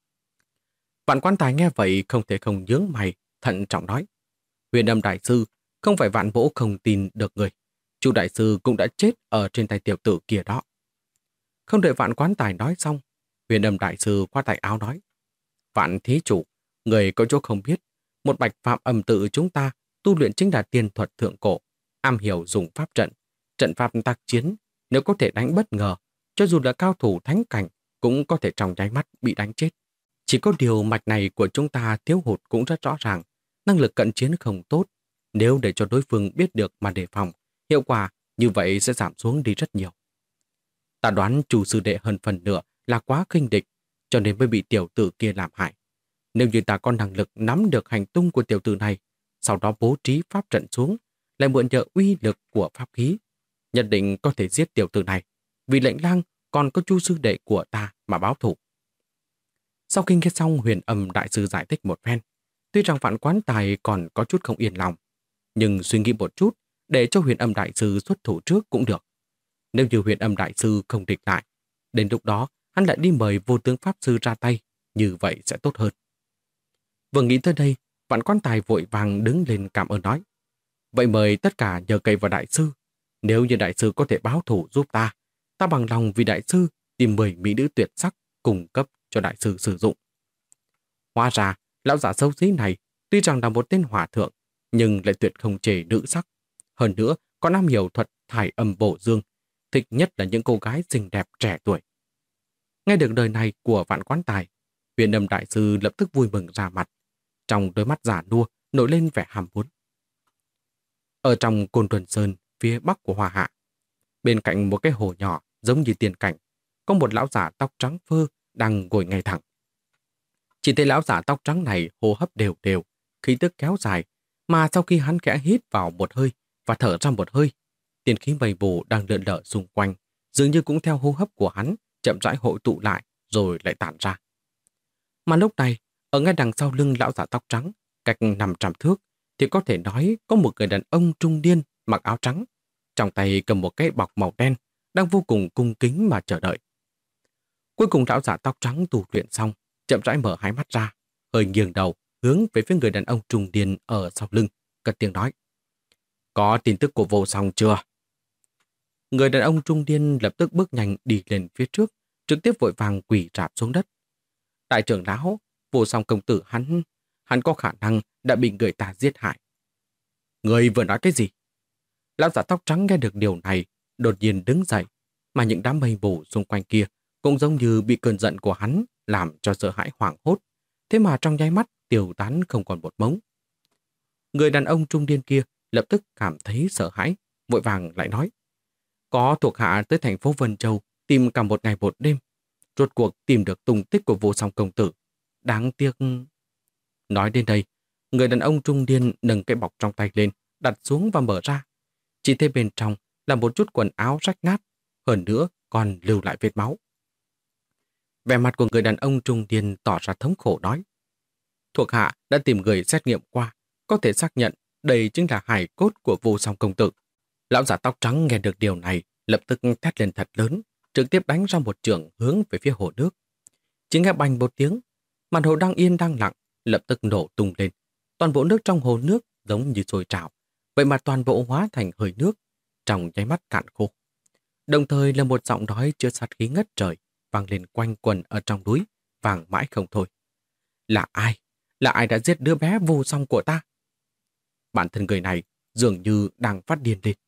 Vạn Quan Tài nghe vậy không thể không nhướng mày, thận trọng nói: Huyền Âm đại sư, không phải Vạn Mỗ không tin được người. Chu đại sư cũng đã chết ở trên tay tiểu tử kia đó. Không đợi Vạn Quán Tài nói xong, Huyền Âm đại sư khoát tay áo nói: Vạn thí chủ, người có chỗ không biết, một bạch phạm âm tự chúng ta tu luyện chính là tiên thuật thượng cổ, am hiểu dùng pháp trận, trận pháp tác chiến, nếu có thể đánh bất ngờ, cho dù là cao thủ thánh cảnh cũng có thể trong nháy mắt bị đánh chết. Chỉ có điều mạch này của chúng ta thiếu hụt cũng rất rõ ràng, năng lực cận chiến không tốt. Nếu để cho đối phương biết được mà đề phòng, hiệu quả như vậy sẽ giảm xuống đi rất nhiều. Ta đoán chủ sư đệ hơn phần nửa là quá khinh địch, cho nên mới bị tiểu tử kia làm hại. Nếu như ta có năng lực nắm được hành tung của tiểu tử này, sau đó bố trí pháp trận xuống, lại mượn nhờ uy lực của pháp khí, nhất định có thể giết tiểu tử này, vì lệnh lang còn có chu sư đệ của ta mà báo thù. Sau khi nghe xong Huyền Âm đại sư giải thích một phen, tuy rằng Vạn Quán Tài còn có chút không yên lòng, nhưng suy nghĩ một chút để cho Huyền Âm đại sư xuất thủ trước cũng được. Nếu như Huyền Âm đại sư không địch lại, đến lúc đó hắn lại đi mời Vô Tướng pháp sư ra tay, như vậy sẽ tốt hơn. Vừa nghĩ tới đây, Vạn Quán Tài vội vàng đứng lên cảm ơn nói: Vậy mời tất cả nhờ cậy vào đại sư. Nếu như đại sư có thể báo thủ giúp ta, ta bằng lòng vì đại sư tìm 10 mỹ nữ tuyệt sắc cung cấp cho đại sư sử dụng. Hóa ra, lão giả xấu xí này tuy rằng là một tên hòa thượng, nhưng lại tuyệt không chê nữ sắc. Hơn nữa, còn am hiểu thuật thải âm bổ dương, thích nhất là những cô gái xinh đẹp trẻ tuổi. Nghe được lời này của Vạn Quán Tài, Huyền Âm đại sư lập tức vui mừng ra mặt, trong đôi mắt già nua nổi lên vẻ ham muốn. Ở trong Côn Tuần Sơn, phía bắc của Hoa Hạ, bên cạnh một cái hồ nhỏ giống như tiên cảnh, có một lão giả tóc trắng phơ đang ngồi ngay thẳng. Chỉ thấy lão giả tóc trắng này hô hấp đều đều, khí tức kéo dài, mà sau khi hắn khẽ hít vào một hơi và thở ra một hơi, tiên khí mây mù đang lượn lờ xung quanh, dường như cũng theo hô hấp của hắn chậm rãi hội tụ lại rồi lại tản ra. Mà lúc này, ở ngay đằng sau lưng lão giả tóc trắng, cách 500 thước, thì có thể nói có một người đàn ông trung niên mặc áo trắng, trong tay cầm một cái bọc màu đen, đang vô cùng cung kính mà chờ đợi. Cuối cùng lão giả tóc trắng tu luyện xong, chậm rãi mở hai mắt ra, hơi nghiêng đầu, hướng về phía người đàn ông trung niên ở sau lưng, cất tiếng nói: Có tin tức của Vô Song chưa? Người đàn ông trung niên lập tức bước nhanh đi lên phía trước, trực tiếp vội vàng quỳ rạp xuống đất. Đại trưởng lão, Vô Song công tử hắn có khả năng đã bị người ta giết hại. Người vừa nói cái gì? Lão giả tóc trắng nghe được điều này, đột nhiên đứng dậy, mà những đám mây mù xung quanh kia cũng giống như bị cơn giận của hắn làm cho sợ hãi hoảng hốt, thế mà trong nháy mắt tiêu tán không còn một mống. Người đàn ông trung niên kia lập tức cảm thấy sợ hãi, vội vàng lại nói: Có thuộc hạ tới thành phố Vân Châu tìm cả một ngày một đêm, rốt cuộc tìm được tung tích của Vô Song công tử. Đáng tiếc. Nói đến đây, người đàn ông trung niên nâng cái bọc trong tay lên, đặt xuống và mở ra. Chỉ thấy bên trong là một chút quần áo rách nát, hơn nữa còn lưu lại vết máu. Vẻ mặt của người đàn ông trung niên tỏ ra thống khổ nói. Thuộc hạ đã tìm người xét nghiệm qua, có thể xác nhận đây chính là hài cốt của Vô Song công tử. Lão giả tóc trắng nghe được điều này, lập tức thét lên thật lớn, trực tiếp đánh ra một chưởng hướng về phía hồ nước. Chỉ nghe bành một tiếng, mặt hồ đang yên đang lặng, lập tức nổ tung lên. Toàn bộ nước trong hồ nước giống như sôi trào, vậy mà toàn bộ hóa thành hơi nước, trong nháy mắt cạn khô. Đồng thời là một giọng nói chứa sát khí ngất trời, vang lên quanh quần ở trong núi, vang mãi không thôi. Là ai? Là ai đã giết đứa bé Vô Song của ta? Bản thân người này dường như đang phát điên lên.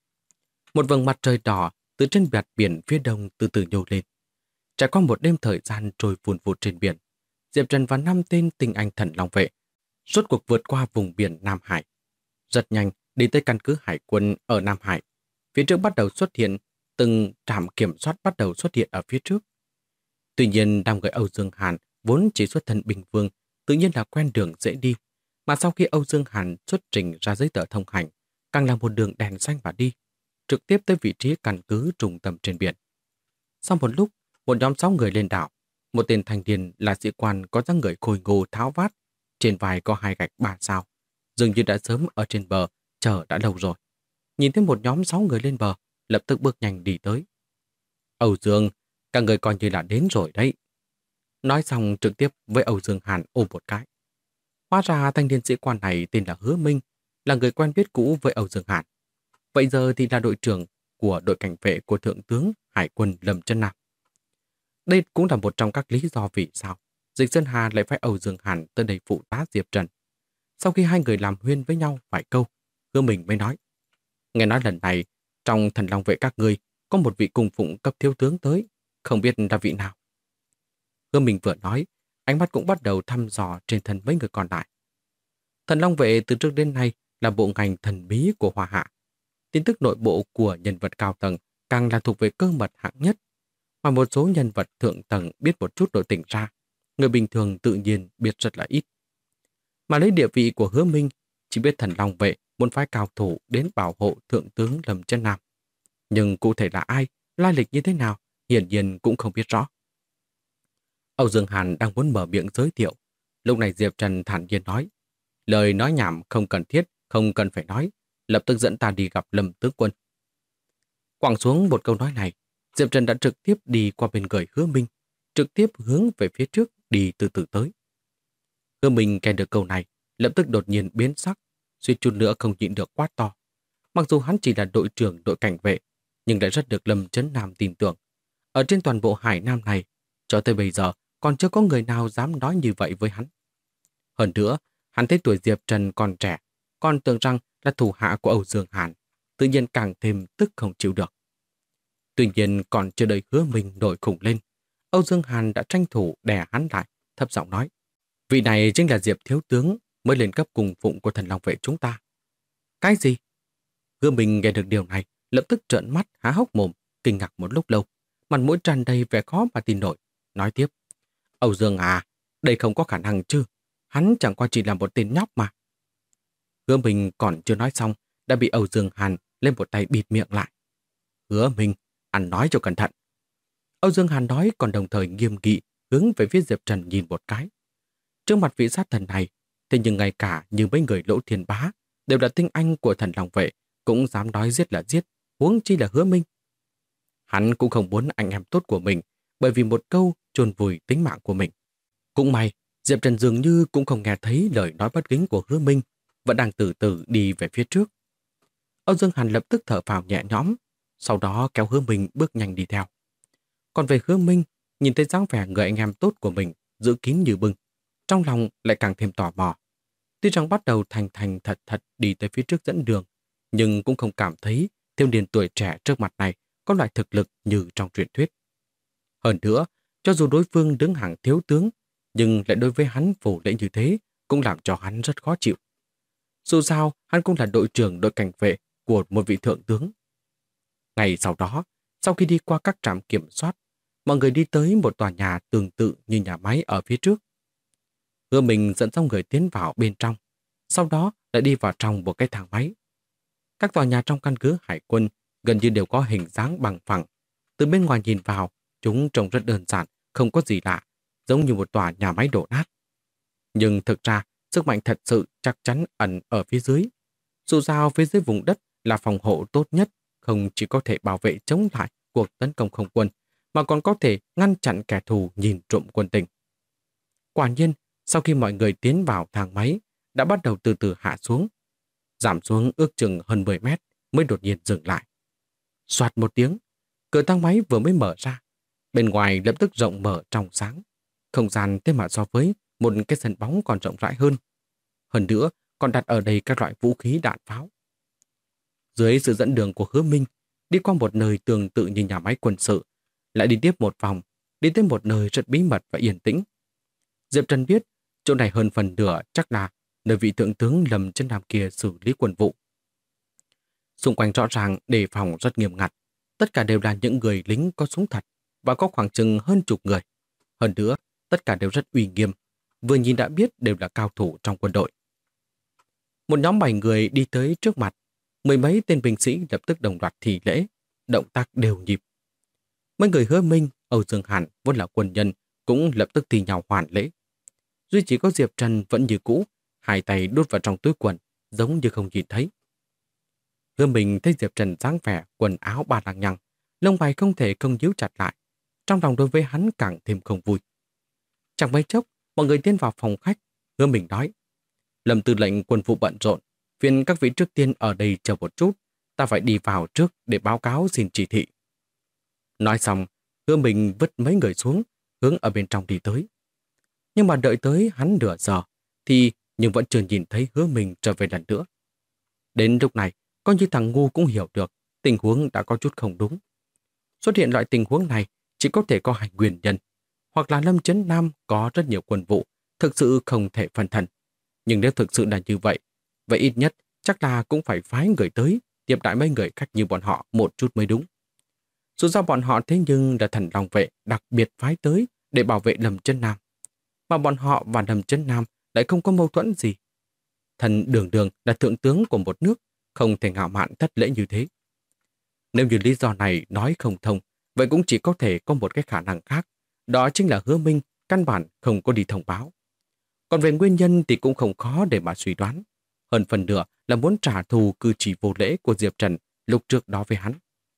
Một vầng mặt trời đỏ từ trên bẹt biển phía đông từ từ nhô lên. Trải qua một đêm thời gian trôi vùn vụt trên biển, Diệp Trần và 5 tên tinh anh thần long vệ rốt cuộc vượt qua vùng biển Nam Hải. Rất nhanh đi tới căn cứ hải quân ở Nam Hải. Phía trước bắt đầu xuất hiện, từng trạm kiểm soát bắt đầu xuất hiện ở phía trước. Tuy nhiên, đám người Âu Dương Hàn vốn chỉ xuất thân bình vương, tự nhiên là quen đường dễ đi. Mà sau khi Âu Dương Hàn xuất trình ra giấy tờ thông hành, càng là một đường đèn xanh và đi, trực tiếp tới vị trí căn cứ trung tâm trên biển. Sau một lúc, một nhóm 6 người lên đảo. Một tên thanh niên là sĩ quan có dáng người khôi ngô tháo vát, trên vai có 2 gạch 3 sao, dường như đã sớm ở trên bờ, chờ đã lâu rồi. Nhìn thấy một nhóm 6 người lên bờ, lập tức bước nhanh đi tới. Âu Dương, các người coi như là đến rồi đấy. Nói xong trực tiếp với Âu Dương Hàn ôm một cái. Hóa ra thanh niên sĩ quan này tên là Hứa Minh, là người quen biết cũ với Âu Dương Hàn. Vậy giờ thì là đội trưởng của đội cảnh vệ của Thượng tướng Hải quân Lâm Chân Nam. Đây cũng là một trong các lý do vì sao Dịch Sơn Hà lại phải Âu Dương Hàn tới đây phụ tá Diệp Trần. Sau khi hai người làm huyên với nhau vài câu, Hứa Minh mới nói. Nghe nói lần này, trong thần long vệ các ngươi có một vị cung phụng cấp thiếu tướng tới, không biết là vị nào. Hứa Minh vừa nói, ánh mắt cũng bắt đầu thăm dò trên thân mấy người còn lại. Thần long vệ từ trước đến nay là bộ ngành thần bí của Hoa Hạ. Tin tức nội bộ của nhân vật cao tầng càng là thuộc về cơ mật hạng nhất. Mà một số nhân vật thượng tầng biết một chút nội tình ra, người bình thường tự nhiên biết rất là ít. Mà lấy địa vị của Hứa Minh, chỉ biết thần long vệ muốn phái cao thủ đến bảo hộ Thượng tướng Lâm Chân Nam. Nhưng cụ thể là ai, lai lịch như thế nào, hiển nhiên cũng không biết rõ. Âu Dương Hàn đang muốn mở miệng giới thiệu. Lúc này Diệp Trần thản nhiên nói, lời nói nhảm không cần thiết, không cần phải nói, lập tức dẫn ta đi gặp Lâm tướng quân. Quẳng xuống một câu nói này, Diệp Trần đã trực tiếp đi qua bên người Hứa Minh, trực tiếp hướng về phía trước đi từ từ tới. Hứa Minh nghe được câu này, lập tức đột nhiên biến sắc, suýt chút nữa không nhịn được quát to. Mặc dù hắn chỉ là đội trưởng đội cảnh vệ, nhưng lại rất được Lâm Chấn Nam tin tưởng. Ở trên toàn bộ Hải Nam này, cho tới bây giờ còn chưa có người nào dám nói như vậy với hắn. Hơn nữa, hắn thấy tuổi Diệp Trần còn trẻ, còn tưởng rằng là thủ hạ của Âu Dương Hàn, tự nhiên càng thêm tức không chịu được. Tuy nhiên còn chưa đợi Hứa Minh nổi khủng lên, Âu Dương Hàn đã tranh thủ đè hắn lại, thấp giọng nói. Vị này chính là Diệp thiếu tướng mới lên cấp cùng phụng của thần long vệ chúng ta. Cái gì? Hứa Minh nghe được điều này, lập tức trợn mắt há hốc mồm, kinh ngạc một lúc lâu, mặt mũi tràn đầy vẻ khó mà tin nổi, nói tiếp. Âu Dương à, đây không có khả năng chứ, hắn chẳng qua chỉ là một tên nhóc mà. Hứa Minh còn chưa nói xong, đã bị Âu Dương Hàn lên một tay bịt miệng lại. Hứa Minh, ăn nói cho cẩn thận. Âu Dương Hàn nói còn đồng thời nghiêm nghị hướng về phía Diệp Trần nhìn một cái. Trước mặt vị sát thần này, thế nhưng ngay cả như mấy người Lỗ Thiên Bá đều là tinh anh của thần long vệ, cũng dám nói giết là giết, huống chi là Hứa Minh. Hắn cũng không muốn anh em tốt của mình, bởi vì một câu chôn vùi tính mạng của mình. Cũng may, Diệp Trần dường như cũng không nghe thấy lời nói bất kính của Hứa Minh, vẫn đang từ từ đi về phía trước. Âu Dương Hàn lập tức thở phào nhẹ nhõm, sau đó kéo Hứa Minh bước nhanh đi theo. Còn về Hứa Minh, nhìn thấy dáng vẻ người anh em tốt của mình giữ kín như bưng, trong lòng lại càng thêm tò mò. Tuy rằng bắt đầu thành thành thật thật đi tới phía trước dẫn đường, nhưng cũng không cảm thấy thiếu niên tuổi trẻ trước mặt này có loại thực lực như trong truyền thuyết. Hơn nữa, cho dù đối phương đứng hàng thiếu tướng, nhưng lại đối với hắn phủ lễ như thế cũng làm cho hắn rất khó chịu. Dù sao, hắn cũng là đội trưởng đội cảnh vệ của một vị thượng tướng. Ngày sau đó, sau khi đi qua các trạm kiểm soát, mọi người đi tới một tòa nhà tương tự như nhà máy ở phía trước. Hứa Minh dẫn xong người tiến vào bên trong, sau đó lại đi vào trong một cái thang máy. Các tòa nhà trong căn cứ hải quân gần như đều có hình dáng bằng phẳng. Từ bên ngoài nhìn vào, chúng trông rất đơn giản, không có gì lạ, giống như một tòa nhà máy đổ nát. Nhưng thực ra, sức mạnh thật sự chắc chắn ẩn ở phía dưới. Dù sao phía dưới vùng đất là phòng hộ tốt nhất, không chỉ có thể bảo vệ chống lại cuộc tấn công không quân, mà còn có thể ngăn chặn kẻ thù nhìn trộm quân tình. Quả nhiên, sau khi mọi người tiến vào thang máy, đã bắt đầu từ từ hạ xuống. Giảm xuống ước chừng hơn 10 mét mới đột nhiên dừng lại. Soạt một tiếng, cửa thang máy vừa mới mở ra. Bên ngoài lập tức rộng mở trong sáng. Không gian thế mà so với một cái sân bóng còn rộng rãi hơn. Hơn nữa, còn đặt ở đây các loại vũ khí đạn pháo. Dưới sự dẫn đường của Hứa Minh, đi qua một nơi tương tự như nhà máy quân sự, lại đi tiếp một vòng, đi tới một nơi rất bí mật và yên tĩnh. Diệp Trần biết, chỗ này hơn phần nửa chắc là nơi vị thượng tướng Lâm Chân Nam kia xử lý quân vụ. Xung quanh rõ ràng đề phòng rất nghiêm ngặt, tất cả đều là những người lính có súng thật và có khoảng chừng hơn chục người. Hơn nữa, tất cả đều rất uy nghiêm, vừa nhìn đã biết đều là cao thủ trong quân đội. Một nhóm 7 người đi tới trước mặt, mười mấy tên binh sĩ lập tức đồng loạt thi lễ, động tác đều nhịp. Mấy người Hứa Minh, Âu Dương Hàn vốn là quân nhân cũng lập tức thi nhau hoàn lễ. Duy chỉ có Diệp Trần vẫn như cũ, hai tay đút vào trong túi quần, giống như không nhìn thấy. Hứa Minh thấy Diệp Trần dáng vẻ quần áo ba lăng nhăng, lông mày không thể không nhíu chặt lại, trong lòng đối với hắn càng thêm không vui. Chẳng mấy chốc, mọi người tiến vào phòng khách, Hứa Minh nói: Lâm tư lệnh quân vụ bận rộn, phiền các vị trước tiên ở đây chờ một chút, ta phải đi vào trước để báo cáo xin chỉ thị. Nói xong, Hứa Minh vứt mấy người xuống, hướng ở bên trong đi tới. Nhưng mà đợi tới hắn nửa giờ, nhưng vẫn chưa nhìn thấy Hứa Minh trở về lần nữa. Đến lúc này, coi như thằng ngu cũng hiểu được, tình huống đã có chút không đúng. Xuất hiện loại tình huống này chỉ có thể có hai nguyên nhân, hoặc là Lâm Chấn Nam có rất nhiều quân vụ, thực sự không thể phân thân. Nhưng nếu thực sự là như vậy, vậy ít nhất chắc là cũng phải phái người tới tiếp đãi mấy người khách như bọn họ một chút mới đúng. Dù sao bọn họ thế nhưng là thần long vệ đặc biệt phái tới để bảo vệ Lâm Chấn Nam. Mà bọn họ và Lâm Chấn Nam lại không có mâu thuẫn gì. Thần Đường Đường là thượng tướng của một nước, không thể ngạo mạn thất lễ như thế. Nếu như lý do này nói không thông, vậy cũng chỉ có thể có một cái khả năng khác, đó chính là Hứa Minh căn bản không có đi thông báo. Còn về nguyên nhân thì cũng không khó để mà suy đoán. Hơn phần nửa là muốn trả thù cử chỉ vô lễ của Diệp Trần lúc trước đó với hắn.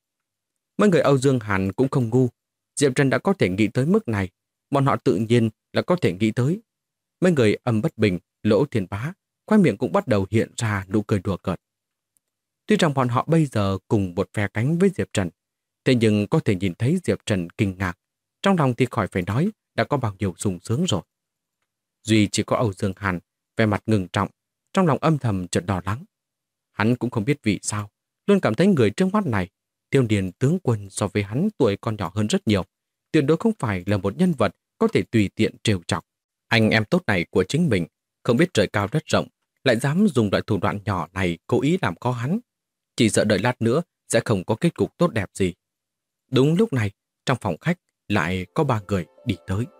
Mấy người Âu Dương Hàn cũng không ngu. Diệp Trần đã có thể nghĩ tới mức này, bọn họ tự nhiên là có thể nghĩ tới. Mấy người Âm Bất Bình, Lỗ Thiên Bá, khoai miệng cũng bắt đầu hiện ra nụ cười đùa cợt. Tuy rằng bọn họ bây giờ cùng một phe cánh với Diệp Trần, thế nhưng có thể nhìn thấy Diệp Trần kinh ngạc, trong lòng thì khỏi phải nói đã có bao nhiêu sung sướng rồi. Duy chỉ có Âu Dương Hàn, vẻ mặt ngừng trọng, trong lòng âm thầm chợt lo lắng. Hắn cũng không biết vì sao, luôn cảm thấy người trước mắt này, Tiêu Điền tướng quân so với hắn tuổi còn nhỏ hơn rất nhiều, tuyệt đối không phải là một nhân vật có thể tùy tiện trêu chọc. Anh em tốt này của chính mình, không biết trời cao đất rộng, lại dám dùng loại thủ đoạn nhỏ này cố ý làm khó hắn. Chỉ sợ đợi lát nữa sẽ không có kết cục tốt đẹp gì. Đúng lúc này, trong phòng khách lại có ba người đi tới.